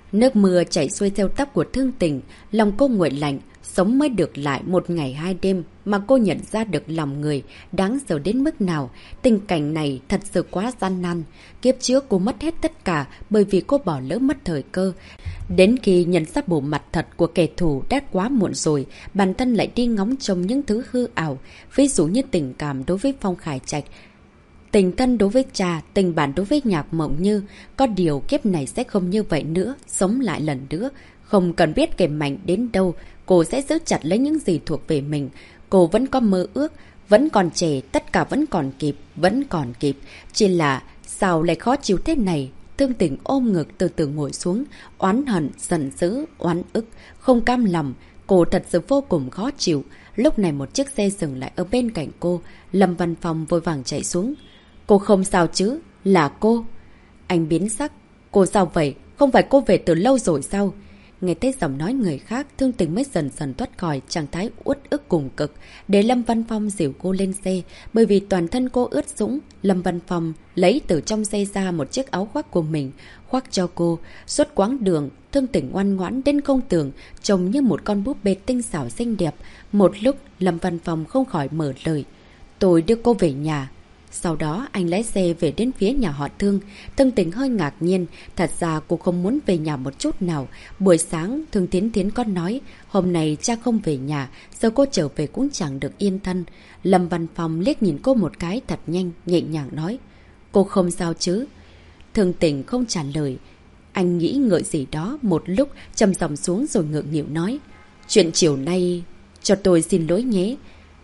A: Nước mưa chảy xuôi theo tóc của Thương Tình, lòng cô nguội lạnh, sống mới được lại 1 ngày 2 đêm mà cô nhận ra được lòng người đáng sợ đến mức nào. Tình cảnh này thật sự quá gian nan. Kiếp trước cô mất hết tất cả bởi vì cô bỏ lỡ mất thời cơ. Đến khi nhận ra bộ mặt thật của kẻ thù đã quá muộn rồi, bản thân lại đi ngóng trông những thứ hư ảo, ví dụ như tình cảm đối với Phong Khải Trạch, tình thân đối với cha, tình bạn đối với Nhạc Mộng Như. Có điều kiếp này sẽ không như vậy nữa, sống lại lần nữa. Không cần biết kẻ mạnh đến đâu, cô sẽ giữ chặt lấy những gì thuộc về mình. Cô vẫn có mơ ước, vẫn còn trẻ, tất cả vẫn còn kịp, vẫn còn kịp. Chỉ là sao lại khó chịu thế này? Thương Tình ôm ngực từ từ ngồi xuống, oán hận, giận dữ, oán ức, không cam lòng. Cô thật sự vô cùng khó chịu. Lúc này một chiếc xe dừng lại ở bên cạnh cô. Lâm Văn Phong vội vàng chạy xuống. Cô không sao chứ? Là cô? Anh biến sắc. Cô sao vậy? Không phải cô về từ lâu rồi sao? Nghe thấy giọng nói người khác, Thương Tình mới dần dần thoát khỏi trạng thái uất ức cùng cực, để Lâm Văn Phong dìu cô lên xe. Bởi vì toàn thân cô ướt sũng, Lâm Văn Phong lấy từ trong xe ra một chiếc áo khoác của mình, khoác cho cô. Suốt quãng đường, Thương Tình ngoan ngoãn đến không tưởng, trông như một con búp bê tinh xảo xinh đẹp. Một lúc, Lâm Văn Phong không khỏi mở lời. Tôi đưa cô về nhà. Sau đó anh lái xe về đến phía nhà họ Thương. Thương Tình hơi ngạc nhiên. Thật ra cô không muốn về nhà một chút nào. Buổi sáng Thương Thiến Thiến có nói hôm nay cha không về nhà, giờ cô trở về cũng chẳng được yên thân. Lâm Văn Phong liếc nhìn cô một cái thật nhanh, nhẹ nhàng nói. Cô không sao chứ? Thương Tình không trả lời. Anh nghĩ ngợi gì đó một lúc, trầm giọng xuống rồi ngượng nghịu nói. Chuyện chiều nay cho tôi xin lỗi nhé.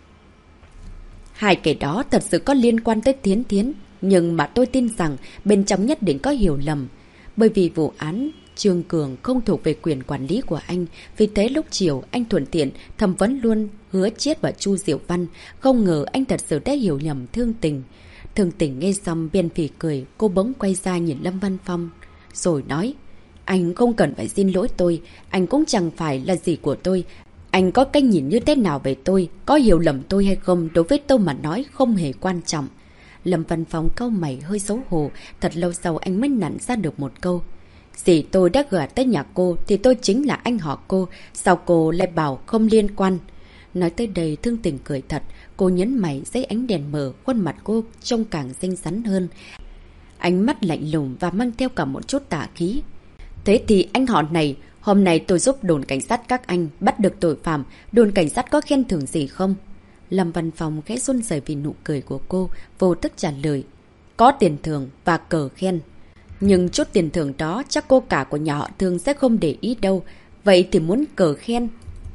A: Hai kẻ đó thật sự có liên quan tới Thiến Thiến, nhưng mà tôi tin rằng bên trong nhất định có hiểu lầm. Bởi vì vụ án Trương Cường không thuộc về quyền quản lý của anh, vì thế lúc chiều anh thuận tiện thẩm vấn luôn Hứa Chiết và Chu Diệu Văn. Không ngờ anh thật sự đã hiểu nhầm Thương Tình. Thương Tình nghe xong biên phỉ cười, cô bỗng quay ra nhìn Lâm Văn Phong rồi nói. Anh không cần phải xin lỗi tôi, anh cũng chẳng phải là gì của tôi. Anh có cách nhìn như thế nào về tôi, có hiểu lầm tôi hay không, đối với tôi mà nói không hề quan trọng. Lâm Văn Phong cau mày hơi xấu hổ, thật lâu sau anh mới nặn ra được một câu. Dì tôi đã gửi tới nhà cô thì tôi chính là anh họ cô, sao cô lại bảo không liên quan? Nói tới đây Thương Tình cười thật, cô nhấn mày dưới ánh đèn mờ, khuôn mặt cô trông càng xinh xắn hơn. Ánh mắt lạnh lùng và mang theo cả một chút tà khí. Thế thì anh họ này, hôm nay tôi giúp đồn cảnh sát các anh bắt được tội phạm, đồn cảnh sát có khen thưởng gì không? Lâm Văn Phong khẽ run rẩy vì nụ cười của cô, vô thức trả lời. Có tiền thưởng và cờ khen. Nhưng chút tiền thưởng đó chắc cô cả của nhà họ Thương sẽ không để ý đâu. Vậy thì muốn cờ khen?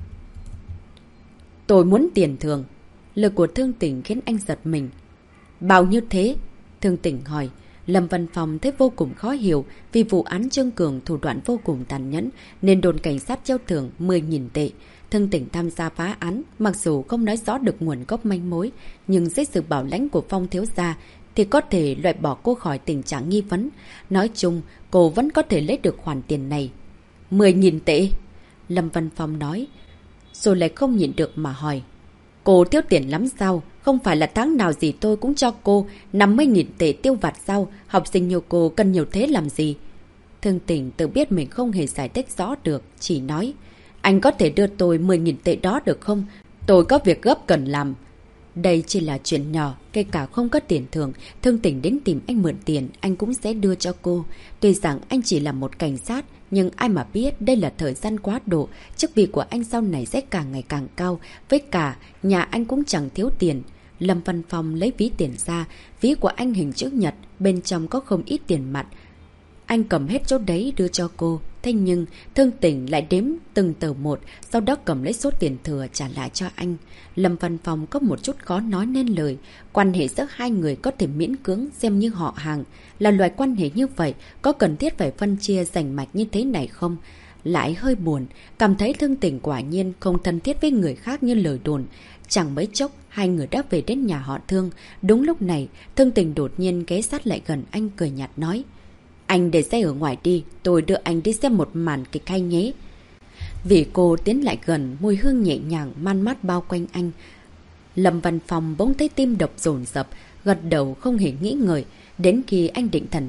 A: Tôi muốn tiền thưởng. Lời của Thương Tình khiến anh giật mình. Bao nhiêu thế? Thương Tình hỏi. Lâm Văn Phong thấy vô cùng khó hiểu, vì vụ án Trương Cường thủ đoạn vô cùng tàn nhẫn nên đồn cảnh sát treo thưởng 10.000 tệ. Thương Tình tham gia phá án, mặc dù không nói rõ được nguồn gốc manh mối, nhưng dưới sự bảo lãnh của Phong thiếu gia thì có thể loại bỏ cô khỏi tình trạng nghi vấn. Nói chung, cô vẫn có thể lấy được khoản tiền này. 10.000 tệ? Lâm Văn Phong nói, rồi lại không nhịn được mà hỏi. Cô thiếu tiền lắm sao? Không phải là tháng nào gì tôi cũng cho cô 50.000 tệ tiêu vặt sao? Học sinh như cô cần nhiều thế làm gì? Thương Tình tự biết mình không hề giải thích rõ được, chỉ nói. Anh có thể đưa tôi 10.000 tệ đó được không? Tôi có việc gấp cần làm. Đây chỉ là chuyện nhỏ, kể cả không có tiền thưởng, Thương Tình đến tìm anh mượn tiền, anh cũng sẽ đưa cho cô. Tuy rằng anh chỉ là một cảnh sát, nhưng ai mà biết đây là thời gian quá độ, chức vị của anh sau này sẽ càng ngày càng cao, với cả nhà anh cũng chẳng thiếu tiền. Lâm Văn Phong lấy ví tiền ra, ví của anh hình chữ nhật, bên trong có không ít tiền mặt. Anh cầm hết chỗ đấy đưa cho cô. Thế nhưng Thương Tình lại đếm từng tờ một, sau đó cầm lấy số tiền thừa trả lại cho anh. Lâm Văn Phong có một chút khó nói nên lời. Quan hệ giữa hai người có thể miễn cưỡng xem như họ hàng. Là loại quan hệ như vậy, có cần thiết phải phân chia rành mạch như thế này không? Lại hơi buồn, cảm thấy Thương Tình quả nhiên không thân thiết với người khác như lời đồn. Chẳng mấy chốc, hai người đã về đến nhà họ Thương. Đúng lúc này, Thương Tình đột nhiên ghé sát lại gần anh, cười nhạt nói. Anh để xe ở ngoài đi, tôi đưa anh đi xem một màn kịch hay nhé. Vì cô tiến lại gần, mùi hương nhẹ nhàng man mát bao quanh anh. Lâm Văn Phong bỗng thấy tim đập dồn dập, gật đầu không hề nghĩ ngợi. Đến khi anh định thần lại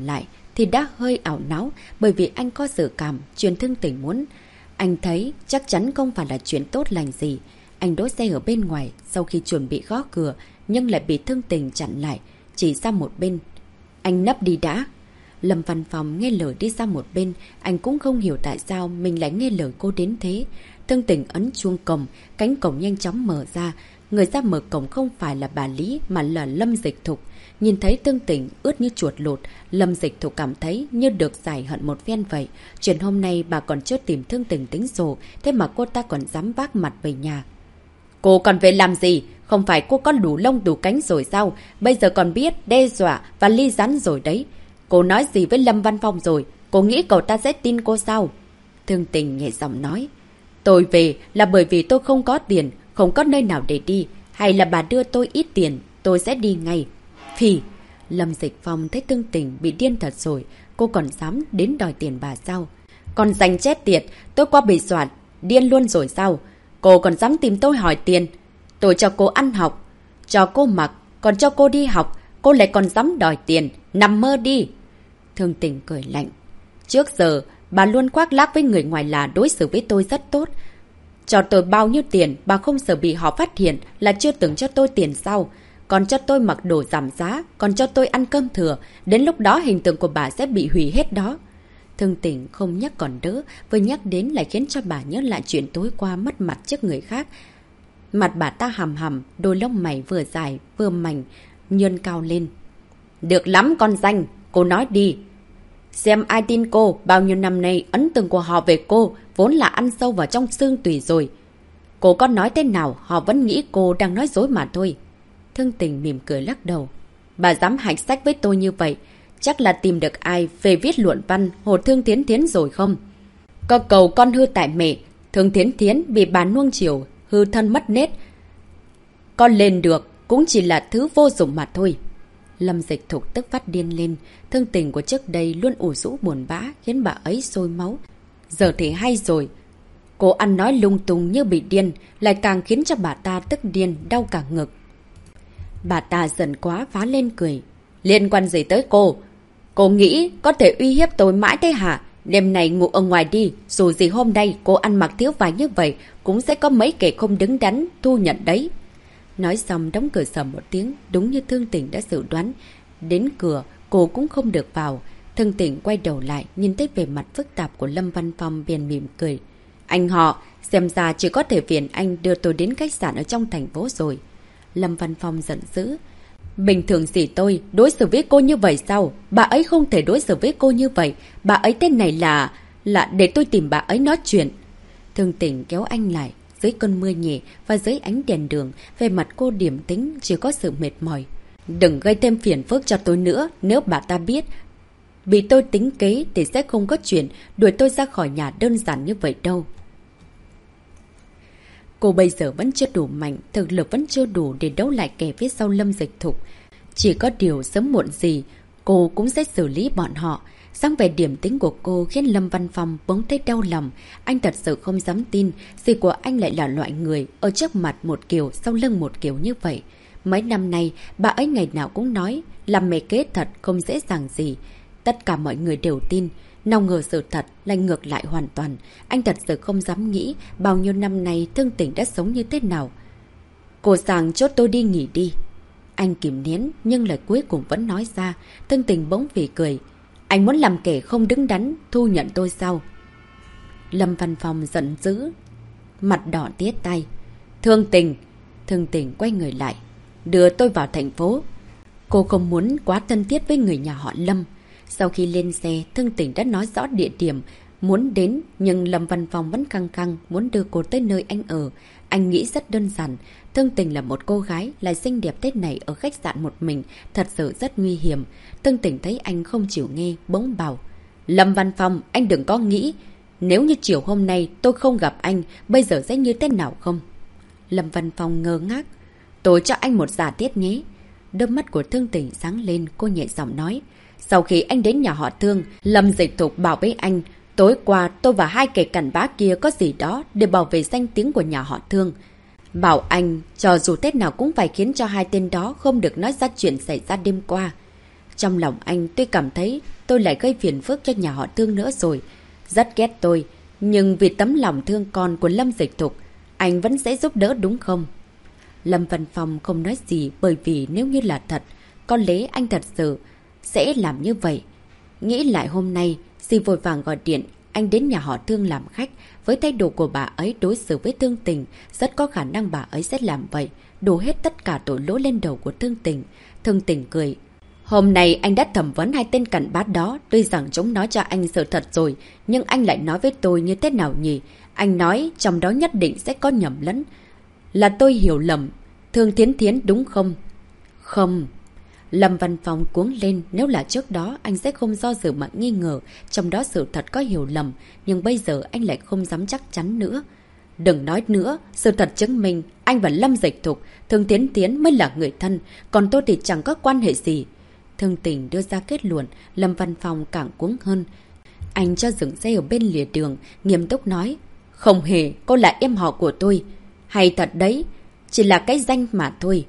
A: thì đã hơi ảo não, bởi vì anh có dự cảm chuyện Thương Tình muốn. Anh thấy chắc chắn không phải là chuyện tốt lành gì. Anh đỗ xe ở bên ngoài sau khi chuẩn bị gõ cửa, nhưng lại bị Thương Tình chặn lại, chỉ ra một bên. Anh nấp đi đã. Lâm Văn Phong nghe lời đi ra một bên, anh cũng không hiểu tại sao mình lại nghe lời cô đến thế. Thương Tình ấn chuông cổng, cánh cổng nhanh chóng mở ra. Người ra mở cổng không phải là bà Lý mà là Lâm Dịch Thục. Nhìn thấy Thương Tình ướt như chuột lột, Lâm Dịch Thục cảm thấy như được giải hận một phen vậy. Chuyện hôm nay bà còn chưa tìm Thương Tình tính sổ, thế mà cô ta còn dám vác mặt về nhà. Cô còn về làm gì? Không phải cô có đủ lông đủ cánh rồi sao? Bây giờ còn biết đe dọa và ly gián rồi đấy. Cô nói gì với Lâm Văn Phong rồi? Cô nghĩ cậu ta sẽ tin cô sao? Thương Tình nhẹ giọng nói. Tôi về là bởi vì tôi không có tiền, không có nơi nào để đi. Hay là bà đưa tôi ít tiền, tôi sẽ đi ngay. Phì! Lâm Dịch Phong thấy Thương Tình bị điên thật rồi, cô còn dám đến đòi tiền bà sao? Còn giành chết tiệt, tôi qua bị dọa điên luôn rồi sao? Cô còn dám tìm tôi hỏi tiền? Tôi cho cô ăn học, cho cô mặc, còn cho cô đi học, cô lại còn dám đòi tiền, nằm mơ đi. Thương Tình cười lạnh. Trước giờ, bà luôn khoác lác với người ngoài là đối xử với tôi rất tốt. Cho tôi bao nhiêu tiền, bà không sợ bị họ phát hiện là chưa từng cho tôi tiền sao? Còn cho tôi mặc đồ giảm giá, còn cho tôi ăn cơm thừa. Đến lúc đó hình tượng của bà sẽ bị hủy hết đó. Thương Tình không nhắc còn đỡ, vừa nhắc đến lại khiến cho bà nhớ lại chuyện tối qua mất mặt trước người khác. Mặt bà ta hầm hầm, đôi lông mày vừa dài vừa mảnh, nhơn cao lên. Được lắm con danh, cô nói đi. Xem ai tin cô, bao nhiêu năm nay ấn tượng của họ về cô vốn là ăn sâu vào trong xương tủy rồi. Cô có nói thế nào, họ vẫn nghĩ cô đang nói dối mà thôi. Thương Tình mỉm cười lắc đầu. Bà dám hạch sách với tôi như vậy, chắc là tìm được ai về viết luận văn Hồ Thương Thiến Thiến rồi không? Có cầu con hư tại mẹ, Thương Thiến Thiến bị bà nuông chiều, hư thân mất nết. Con lên được, cũng chỉ là thứ vô dụng mà thôi. Lâm Dịch Thục tức phát điên lên. Thương Tình của trước đây luôn ủ rũ buồn bã, khiến bà ấy sôi máu. Giờ thì hay rồi. Cô ăn nói lung tung như bị điên, lại càng khiến cho bà ta tức điên, đau cả ngực. Bà ta giận quá phá lên cười. Liên quan gì tới cô? Cô nghĩ có thể uy hiếp tôi mãi thế hả? Đêm này ngủ ở ngoài đi, dù gì hôm nay cô ăn mặc thiếu vải như vậy, cũng sẽ có mấy kẻ không đứng đắn thu nhận đấy. Nói xong đóng cửa sầm một tiếng, đúng như Thương Tình đã dự đoán. Đến cửa, cô cũng không được vào. Thương Tình quay đầu lại, nhìn thấy vẻ mặt phức tạp của Lâm Văn Phong bèn mỉm cười. Anh họ, xem ra chỉ có thể phiền anh đưa tôi đến khách sạn ở trong thành phố rồi. Lâm Văn Phong giận dữ. Bình thường gì tôi đối xử với cô như vậy sao? Bà ấy không thể đối xử với cô như vậy. Bà ấy tên này là để tôi tìm bà ấy nói chuyện. Thương Tình kéo anh lại. Dưới cơn mưa nhẹ và dưới ánh đèn đường, về mặt cô điềm tĩnh chỉ có sự mệt mỏi. Đừng gây thêm phiền phức cho tôi nữa, nếu bà ta biết bị tôi tính kế thì sẽ không có chuyện đuổi tôi ra khỏi nhà đơn giản như vậy đâu. Cô bây giờ vẫn chưa đủ mạnh, thực lực vẫn chưa đủ để đấu lại kẻ phía sau Lâm Dịch Thục. Chỉ có điều sớm muộn gì, cô cũng sẽ xử lý bọn họ. Dáng vẻ điềm tĩnh của cô khiến Lâm Văn Phong bỗng thấy đau lòng. Anh thật sự không dám tin, dì của anh lại là loại người ở trước mặt một kiểu, sau lưng một kiểu như vậy. Mấy năm nay, bà ấy ngày nào cũng nói, làm mẹ kế thật không dễ dàng gì. Tất cả mọi người đều tin. Nào ngờ sự thật lại ngược lại hoàn toàn. Anh thật sự không dám nghĩ bao nhiêu năm nay Thương Tình đã sống như thế nào. Cô Sàng chốt tôi đi nghỉ đi. Anh kìm nén nhưng lời cuối cùng vẫn nói ra. Thương Tình bỗng phì cười. Anh muốn làm kẻ không đứng đắn thu nhận tôi sao? Lâm Văn Phong giận dữ, mặt đỏ tía tay. Thương Tình quay người lại. Đưa tôi vào thành phố. Cô không muốn quá thân thiết với người nhà họ Lâm. Sau khi lên xe, Thương Tình đã nói rõ địa điểm muốn đến, nhưng Lâm Văn Phong vẫn căng căng muốn đưa cô tới nơi anh ở. Anh nghĩ rất đơn giản. Thương Tình là một cô gái lại xinh đẹp thế này ở khách sạn một mình, thật sự rất nguy hiểm. Thương Tình thấy anh không chịu nghe, bỗng bảo. Lâm Văn Phong, anh đừng có nghĩ nếu như chiều hôm nay tôi không gặp anh, bây giờ sẽ như thế nào không? Lâm Văn Phong ngơ ngác. Tôi cho anh một giả thiết nhé. Đôi mắt của Thương Tình sáng lên, cô nhẹ giọng nói. Sau khi anh đến nhà họ Thương, Lâm Dịch Thục bảo với anh, tối qua tôi và hai kẻ cặn bã kia có gì đó để bảo vệ danh tiếng của nhà họ Thương. Bảo anh, cho dù Tết nào cũng phải khiến cho hai tên đó không được nói ra chuyện xảy ra đêm qua. Trong lòng anh tôi cảm thấy tôi lại gây phiền phức cho nhà họ Thương nữa rồi. Rất ghét tôi, nhưng vì tấm lòng thương con của Lâm Dịch Thục, anh vẫn sẽ giúp đỡ đúng không? Lâm Văn Phong không nói gì bởi vì nếu như là thật, có lẽ anh thật sự sẽ làm như vậy. Nghĩ lại hôm nay, dì vội vàng gọi điện, anh đến nhà họ Thương làm khách. Với thái độ của bà ấy đối xử với Thương Tình, rất có khả năng bà ấy sẽ làm vậy, đổ hết tất cả tội lỗi lên đầu của Thương Tình. Thương Tình cười. Hôm nay anh đã thẩm vấn hai tên cặn bát đó, tuy rằng chúng nói cho anh sự thật rồi, nhưng anh lại nói với tôi như thế nào nhỉ? Anh nói trong đó nhất định sẽ có nhầm lẫn. Là tôi hiểu lầm. Thương Thiến Thiến đúng không? Không. Lâm Văn Phong cuống lên, nếu là trước đó anh sẽ không do dự mà nghi ngờ, trong đó sự thật có hiểu lầm, nhưng bây giờ anh lại không dám chắc chắn nữa. Đừng nói nữa, sự thật chứng minh anh và Lâm Dịch Thục, Thương Thiến Thiến mới là người thân, còn tôi thì chẳng có quan hệ gì. Thương Tình đưa ra kết luận, Lâm Văn Phong càng cuống hơn. Anh cho dừng xe ở bên lìa đường, nghiêm túc nói. Không hề, cô là em họ của tôi. Hay thật đấy, chỉ là cái danh mà thôi.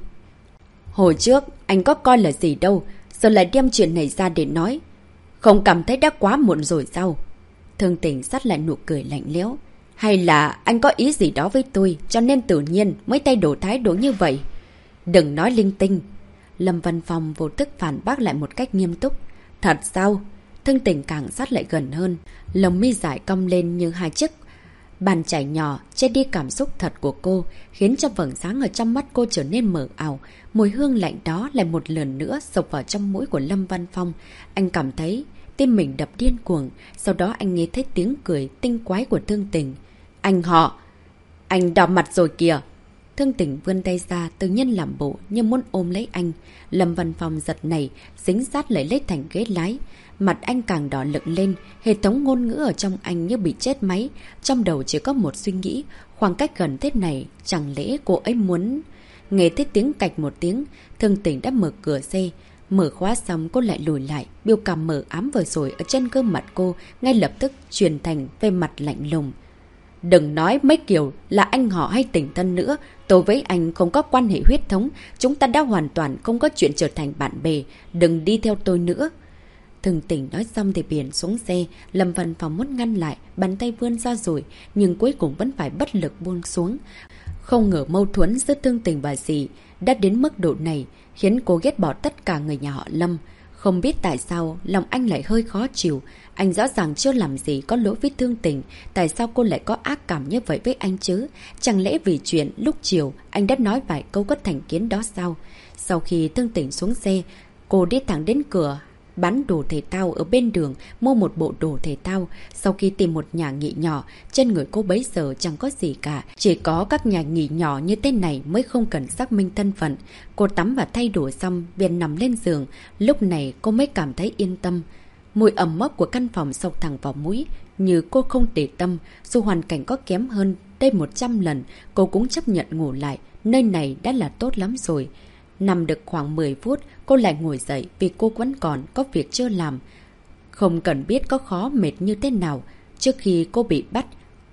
A: Hồi trước, anh có coi là gì đâu, giờ lại đem chuyện này ra để nói. Không cảm thấy đã quá muộn rồi sao? Thương Tình sát lại nụ cười lạnh lẽo. Hay là anh có ý gì đó với tôi, cho nên tự nhiên mới thay đổi thái độ như vậy? Đừng nói linh tinh. Lâm Văn Phong vô thức phản bác lại một cách nghiêm túc. Thật sao? Thương Tình càng sát lại gần hơn. Lồng mi dài cong lên như hai chiếc bàn chải nhỏ, che đi cảm xúc thật của cô, khiến cho vầng sáng ở trong mắt cô trở nên mờ ảo. Mùi hương lạnh đó lại một lần nữa sộc vào trong mũi của Lâm Văn Phong. Anh cảm thấy tim mình đập điên cuồng, sau đó anh nghe thấy tiếng cười tinh quái của Thương Tình. Anh họ! Anh đỏ mặt rồi kìa! Thương Tình vươn tay ra, tự nhiên làm bộ như muốn ôm lấy anh. Lâm Văn Phong giật nảy, dính sát lấy thành ghế lái. Mặt anh càng đỏ lực lên, hệ thống ngôn ngữ ở trong anh như bị chết máy. Trong đầu chỉ có một suy nghĩ, khoảng cách gần thế này, chẳng lẽ cô ấy muốn... Nghe thấy tiếng cạch một tiếng, Thương Tình đã mở cửa xe. Mở khóa xong cô lại lùi lại, biểu cảm mờ ám vừa rồi ở trên gương mặt cô ngay lập tức chuyển thành về mặt lạnh lùng. Đừng nói mấy kiểu là anh họ hay tình thân nữa, tôi với anh không có quan hệ huyết thống, chúng ta đã hoàn toàn không có chuyện trở thành bạn bè, đừng đi theo tôi nữa. Thương Tình nói xong thì biển xuống xe, Lâm Văn Phong muốn ngăn lại, bàn tay vươn ra rồi, nhưng cuối cùng vẫn phải bất lực buông xuống. Không ngờ mâu thuẫn giữa Thương Tình và dì đã đến mức độ này, khiến cô ghét bỏ tất cả người nhà họ Lâm. Không biết tại sao lòng anh lại hơi khó chịu. Anh rõ ràng chưa làm gì có lỗi với Thương Tình, tại sao cô lại có ác cảm như vậy với anh chứ? Chẳng lẽ vì chuyện lúc chiều anh đã nói vài câu có thành kiến đó sao? Sau khi Thương Tình xuống xe, cô đi thẳng đến cửa bán đồ thể thao ở bên đường, mua một bộ đồ thể thao. Sau khi tìm một nhà nghỉ nhỏ, trên người cô bấy giờ chẳng có gì cả. Chỉ có các nhà nghỉ nhỏ như thế này mới không cần xác minh thân phận. Cô tắm và thay đổi xong,便nằm lên giường. Lúc này cô mới cảm thấy yên tâm. Mùi ẩm mốc của căn phòng xộc thẳng vào mũi. Như cô không để tâm, dù hoàn cảnh có kém hơn đây 100 lần, cô cũng chấp nhận ngủ lại. Nơi này đã là tốt lắm rồi. Nằm được khoảng 10 phút, cô lại ngồi dậy vì cô vẫn còn có việc chưa làm. Không cần biết có khó mệt như thế nào. Trước khi cô bị bắt,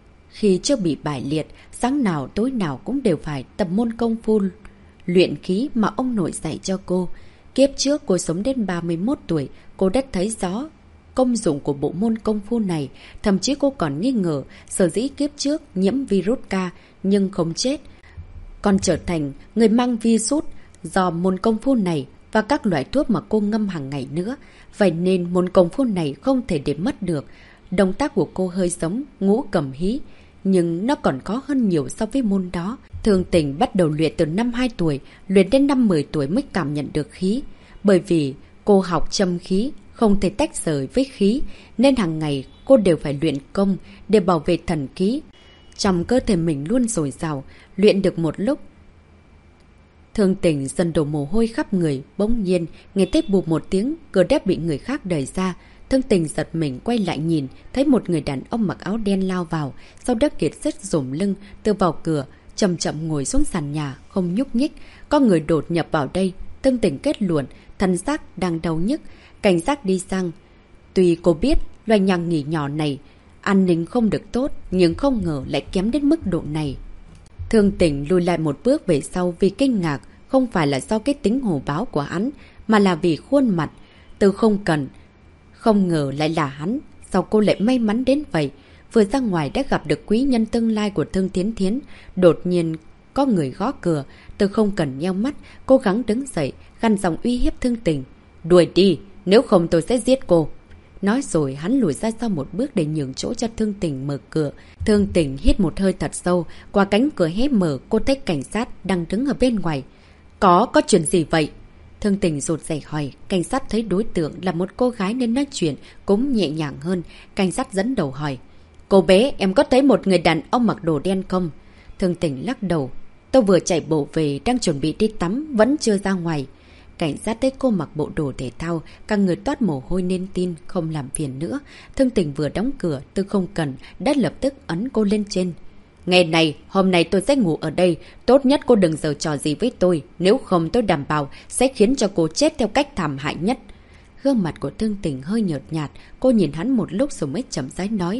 A: khi chưa bị bại liệt, sáng nào tối nào cũng đều phải tập môn công phu luyện khí mà ông nội dạy cho cô. Kiếp trước cô sống đến 31 tuổi, cô đã thấy rõ công dụng của bộ môn công phu này. Thậm chí cô còn nghi ngờ sở dĩ kiếp trước nhiễm virus K nhưng không chết, còn trở thành người mang virus do môn công phu này và các loại thuốc mà cô ngâm hàng ngày nữa. Vậy nên môn công phu này không thể để mất được. Động tác của cô hơi giống Ngũ Cẩm Hí, nhưng nó còn khó hơn nhiều so với môn đó. Thương Tình bắt đầu luyện từ năm 2 tuổi, luyện đến năm 10 tuổi mới cảm nhận được khí. Bởi vì cô học châm khí, không thể tách rời với khí, nên hàng ngày cô đều phải luyện công để bảo vệ thần khí trong cơ thể mình luôn dồi dào. Luyện được một lúc, Thương Tình dần đổ mồ hôi khắp người. Bỗng nhiên nghe thấy bụp một tiếng, cửa đã bị người khác đẩy ra. Thương Tình giật mình quay lại nhìn, thấy một người đàn ông mặc áo đen lao vào, sau đó kiệt sức dùm lưng từ vào cửa, chậm chậm ngồi xuống sàn nhà không nhúc nhích. Có người đột nhập vào đây. Thương Tình kết luận thân xác đang đau nhức, cảnh giác đi sang. Tuy cô biết loài nhà nghỉ nhỏ này an ninh không được tốt, nhưng không ngờ lại kém đến mức độ này. Thương Tình lùi lại một bước về sau vì kinh ngạc, không phải là do cái tính hồ báo của hắn, mà là vì khuôn mặt. Tư Không Cần. Không ngờ lại là hắn. Sao cô lại may mắn đến vậy? Vừa ra ngoài đã gặp được quý nhân tương lai của Thương Thiến Thiến. Đột nhiên có người gõ cửa. Tư Không Cần nheo mắt, cố gắng đứng dậy, gằn giọng uy hiếp Thương Tình. Đuổi đi, nếu không tôi sẽ giết cô. Nói rồi hắn lùi ra sau một bước để nhường chỗ cho Thương Tình mở cửa. Thương Tình hít một hơi thật sâu, qua cánh cửa hé mở cô thấy cảnh sát đang đứng ở bên ngoài. Có chuyện gì vậy? Thương Tình rụt rè hỏi. Cảnh sát thấy đối tượng là một cô gái nên nói chuyện cũng nhẹ nhàng hơn. Cảnh sát dẫn đầu hỏi. Cô bé, em có thấy một người đàn ông mặc đồ đen không? Thương Tình lắc đầu. Tôi vừa chạy bộ về, đang chuẩn bị đi tắm, vẫn chưa ra ngoài. Cảnh sát thấy cô mặc bộ đồ thể thao, cả người toát mồ hôi nên tin, không làm phiền nữa. Thương Tình vừa đóng cửa, Tư Không Cần đã lập tức ấn cô lên trên. Ngày này, hôm nay tôi sẽ ngủ ở đây, tốt nhất cô đừng giở trò gì với tôi, nếu không tôi đảm bảo sẽ khiến cho cô chết theo cách thảm hại nhất. Gương mặt của Thương Tình hơi nhợt nhạt, cô nhìn hắn một lúc rồi mới chậm rãi nói.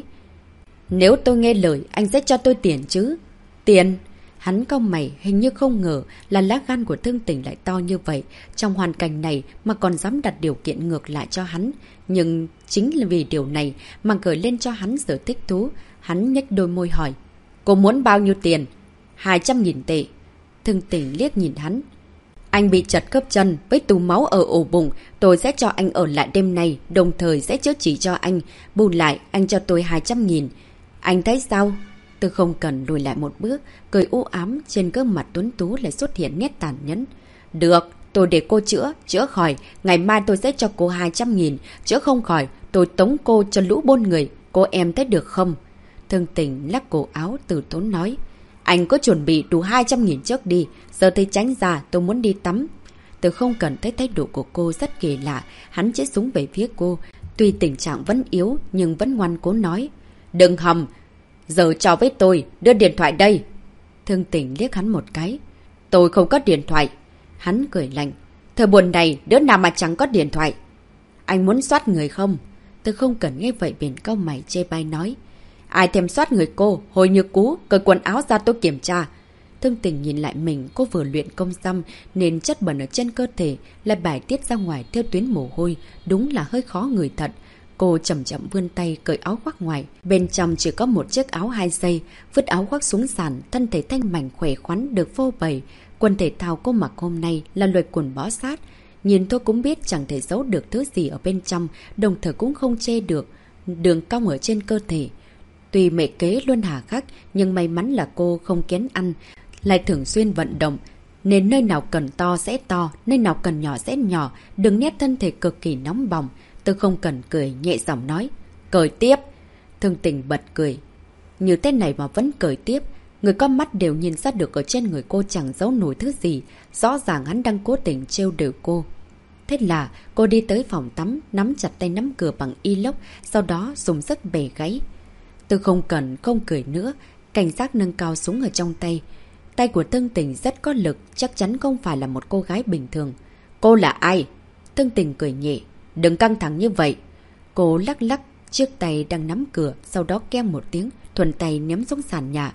A: Nếu tôi nghe lời, anh sẽ cho tôi tiền chứ? Tiền? Hắn cau mày, hình như không ngờ là lá gan của Thương Tình lại to như vậy. Trong hoàn cảnh này mà còn dám đặt điều kiện ngược lại cho hắn. Nhưng chính là vì điều này mà gửi lên cho hắn sự thích thú. Hắn nhếch đôi môi hỏi. Cô muốn bao nhiêu tiền? 200.000 tệ. Thương Tình liếc nhìn hắn. Anh bị chật khớp chân với tù máu ở ổ bụng. Tôi sẽ cho anh ở lại đêm nay, đồng thời sẽ chữa trị cho anh. Bù lại, anh cho tôi 200.000. Anh thấy sao? Tư Không Cần lùi lại một bước, cười u ám, trên gương mặt tuấn tú lại xuất hiện nét tàn nhẫn. Được, tôi để cô chữa khỏi, ngày mai tôi sẽ cho cô 200.000, chữa không khỏi, tôi tống cô cho lũ buôn người, cô em thấy được không? Thương Tình lắc cổ áo từ tốn nói. Anh có chuẩn bị đủ 200.000 trước đi, giờ thì tránh ra, tôi muốn đi tắm. Tư Không Cần thấy thái độ của cô rất kỳ lạ, hắn chĩa súng về phía cô. Tuy tình trạng vẫn yếu, nhưng vẫn ngoan cố nói. Đừng hòng! Giờ cho với tôi, đưa điện thoại đây. Thương Tình liếc hắn một cái. Tôi không có điện thoại. Hắn cười lạnh. Thời buồn này, đứa nào mà chẳng có điện thoại. Anh muốn soát người không? Tôi không cần nghe vậy bền cau mày chê bai nói. Ai thèm soát người cô, hồi như cú, cởi quần áo ra tôi kiểm tra. Thương Tình nhìn lại mình, cô vừa luyện công xăm nên chất bẩn ở trên cơ thể lại bài tiết ra ngoài theo tuyến mồ hôi, đúng là hơi khó người thật. Cô chậm chậm vươn tay cởi áo khoác ngoài, bên trong chỉ có một chiếc áo 2 giây, vứt áo khoác xuống sàn, thân thể thanh mảnh khỏe khoắn được phô bày. Quần thể thao cô mặc hôm nay là loại quần bó sát, nhìn thôi cũng biết chẳng thể giấu được thứ gì ở bên trong, đồng thời cũng không che được đường cong ở trên cơ thể. Tuy mẹ kế luôn hà khắc, nhưng may mắn là cô không kén ăn, lại thường xuyên vận động, nên nơi nào cần to sẽ to, nơi nào cần nhỏ sẽ nhỏ, đường nét thân thể cực kỳ nóng bỏng. Tôi không cần cười, nhẹ giọng nói. Cởi tiếp. Thương Tình bật cười. Như thế này mà vẫn cởi tiếp. Người có mắt đều nhìn ra được ở trên người cô chẳng giấu nổi thứ gì. Rõ ràng hắn đang cố tình trêu đùa cô. Thế là cô đi tới phòng tắm, nắm chặt tay nắm cửa bằng inox, sau đó dùng sức bẻ gáy. Tôi không cần không cười nữa. Cảnh giác nâng cao súng ở trong tay. Tay của Thương Tình rất có lực, chắc chắn không phải là một cô gái bình thường. Cô là ai? Thương Tình cười nhẹ. Đừng căng thẳng như vậy. Cô lắc lắc chiếc tay đang nắm cửa, sau đó keng một tiếng, thuần tay ném xuống sàn nhà.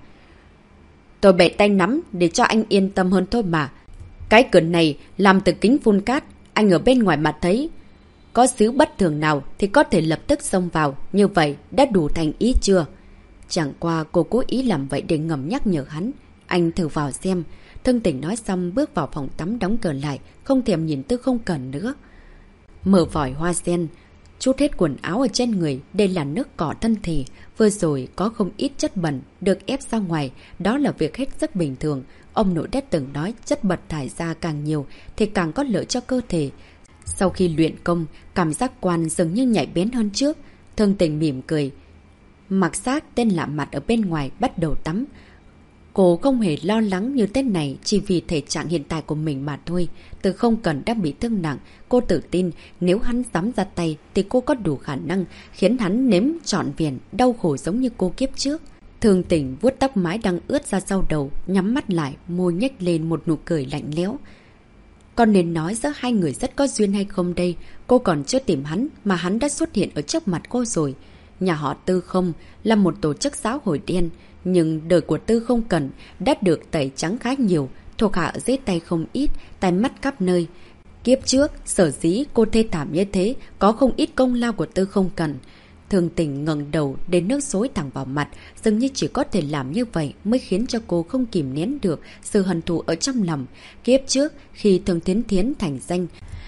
A: Tôi bẻ tay nắm để cho anh yên tâm hơn thôi mà. Cái cửa này làm từ kính phun cát, anh ở bên ngoài mà thấy. Có xíu bất thường nào thì có thể lập tức xông vào, như vậy đã đủ thành ý chưa? Chẳng qua cô cố ý làm vậy để ngầm nhắc nhở hắn. Anh thử vào xem. Thương Tình nói xong bước vào phòng tắm đóng cửa lại, không thèm nhìn Tư Không Cần nữa. Mở vòi hoa sen, chút hết quần áo ở trên người, đây là nước cỏ thân thể. Vừa rồi có không ít chất bẩn được ép ra ngoài, đó là việc hết sức bình thường. Ông nội đã từng nói chất bẩn thải ra càng nhiều thì càng có lợi cho cơ thể. Sau khi luyện công, cảm giác quan dường như nhạy bén hơn trước. Thương Tình mỉm cười. Mặc xác tên lạ mặt ở bên ngoài bắt đầu tắm. Cô không hề lo lắng như thế này chỉ vì thể trạng hiện tại của mình mà thôi. Từ Không Cần đang bị thương nặng, cô tự tin nếu hắn dám ra tay thì cô có đủ khả năng khiến hắn nếm trọn vẹn đau khổ giống như cô kiếp trước. Thương Tình vuốt tóc mái đang ướt ra sau đầu, nhắm mắt lại, môi nhếch lên một nụ cười lạnh lẽo. Còn nên nói giữa hai người rất có duyên hay không đây? Cô còn chưa tìm hắn mà hắn đã xuất hiện ở trước mặt cô rồi. Nhà họ Tư không là một tổ chức xã hội đen, nhưng đời của Tư Không Cần đã được tẩy trắng khá nhiều, thuộc hạ ở dưới tay không ít, tai mắt khắp nơi. Kiếp trước, sở dĩ cô thê thảm như thế, có không ít công lao của Tư Không Cẩn. Thường Tình ngẩng đầu đến nước xối thẳng vào mặt, dường như chỉ có thể làm như vậy mới khiến cho cô không kìm nén được sự hận thù ở trong lòng. Kiếp trước, khi Thường Thiến Thiến thành danh,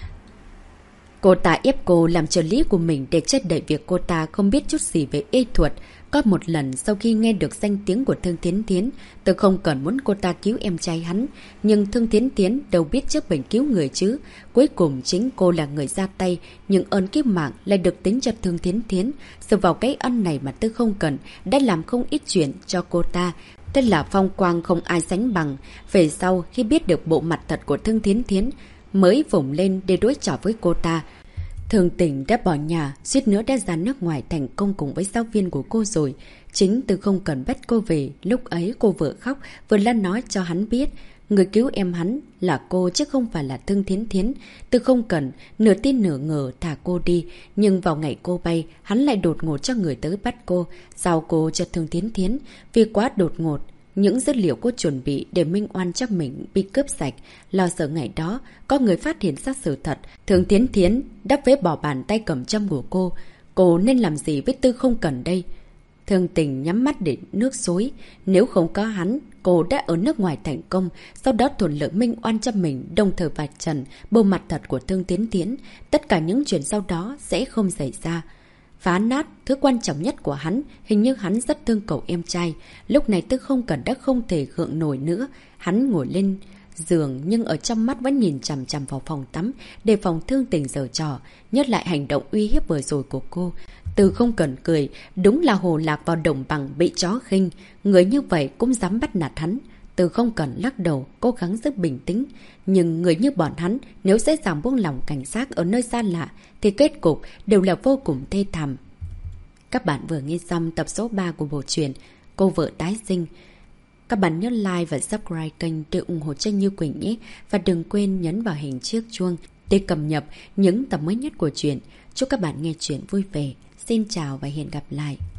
A: cô ta ép cô làm trợ lý của mình để che đậy việc cô ta không biết chút gì về y thuật. Có một lần sau khi nghe được danh tiếng của Thương Thiến Thiến, Tư Không Cẩn muốn cô ta cứu em trai hắn. Nhưng Thương Thiến Thiến đâu biết chữa bệnh cứu người chứ. Cuối cùng chính cô là người ra tay, nhưng ơn kiếp mạng lại được tính cho Thương Thiến Thiến. Dựa vào cái ân này mà Tư Không Cẩn đã làm không ít chuyện cho cô ta. Tức là phong quang không ai sánh bằng. Về sau khi biết được bộ mặt thật của Thương Thiến Thiến, mới vùng lên để đối chọi với cô ta. Thường Tình đã bỏ nhà, suýt nữa đã ra nước ngoài thành công cùng với giáo viên của cô rồi. Chính Tư Không Cẩn bắt cô về, lúc ấy cô vừa khóc, vừa lăn nói cho hắn biết. Người cứu em hắn là cô chứ không phải là Thương Thiến Thiến. Tư Không Cẩn nửa tin nửa ngờ thả cô đi, nhưng vào ngày cô bay, hắn lại đột ngột cho người tới bắt cô, giao cô cho Thương Thiến Thiến. Vì quá đột ngột, những dữ liệu cô chuẩn bị để minh oan cho mình bị cướp sạch. Lo sợ ngày đó, có người phát hiện ra sự thật. Thương Thiến Thiến đã vế bỏ bàn tay cầm châm của cô. Cô nên làm gì với Tư Không Cẩn đây? Thương Tình nhắm mắt để nước xối. Nếu không có hắn, cô đã ở nước ngoài thành công, sau đó thuận lợi minh oan cho mình, đồng thời vạch trần bộ mặt thật của Thương Thiến Thiến. Tất cả những chuyện sau đó sẽ không xảy ra. Phá nát thứ quan trọng nhất của hắn, hình như hắn rất thương cậu em trai. Lúc này Tư Không Cẩn đã không thể gượng nổi nữa. Hắn ngồi lên giường nhưng ở trong mắt vẫn nhìn chằm chằm vào phòng tắm, đề phòng Thương Tình giở trò, nhớ lại hành động uy hiếp vừa rồi của cô. Tư Không Cẩn cười, đúng là hồ lạc vào đồng bằng bị chó khinh, người như vậy cũng dám bắt nạt hắn. Tư Không Cẩn lắc đầu, cố gắng rất bình tĩnh. Nhưng người như bọn hắn, nếu dễ dàng buông lỏng cảnh giác ở nơi xa lạ, thì kết cục đều là vô cùng thê thảm. Các bạn vừa nghe xong tập số 3 của bộ truyện Cô Vợ Tái Sinh. Các bạn nhớ like và subscribe kênh để ủng hộ cho Như Quỳnh nhé. Và đừng quên nhấn vào hình chiếc chuông để cập nhật những tập mới nhất của truyện. Chúc các bạn nghe truyện vui vẻ. Xin chào và hẹn gặp lại.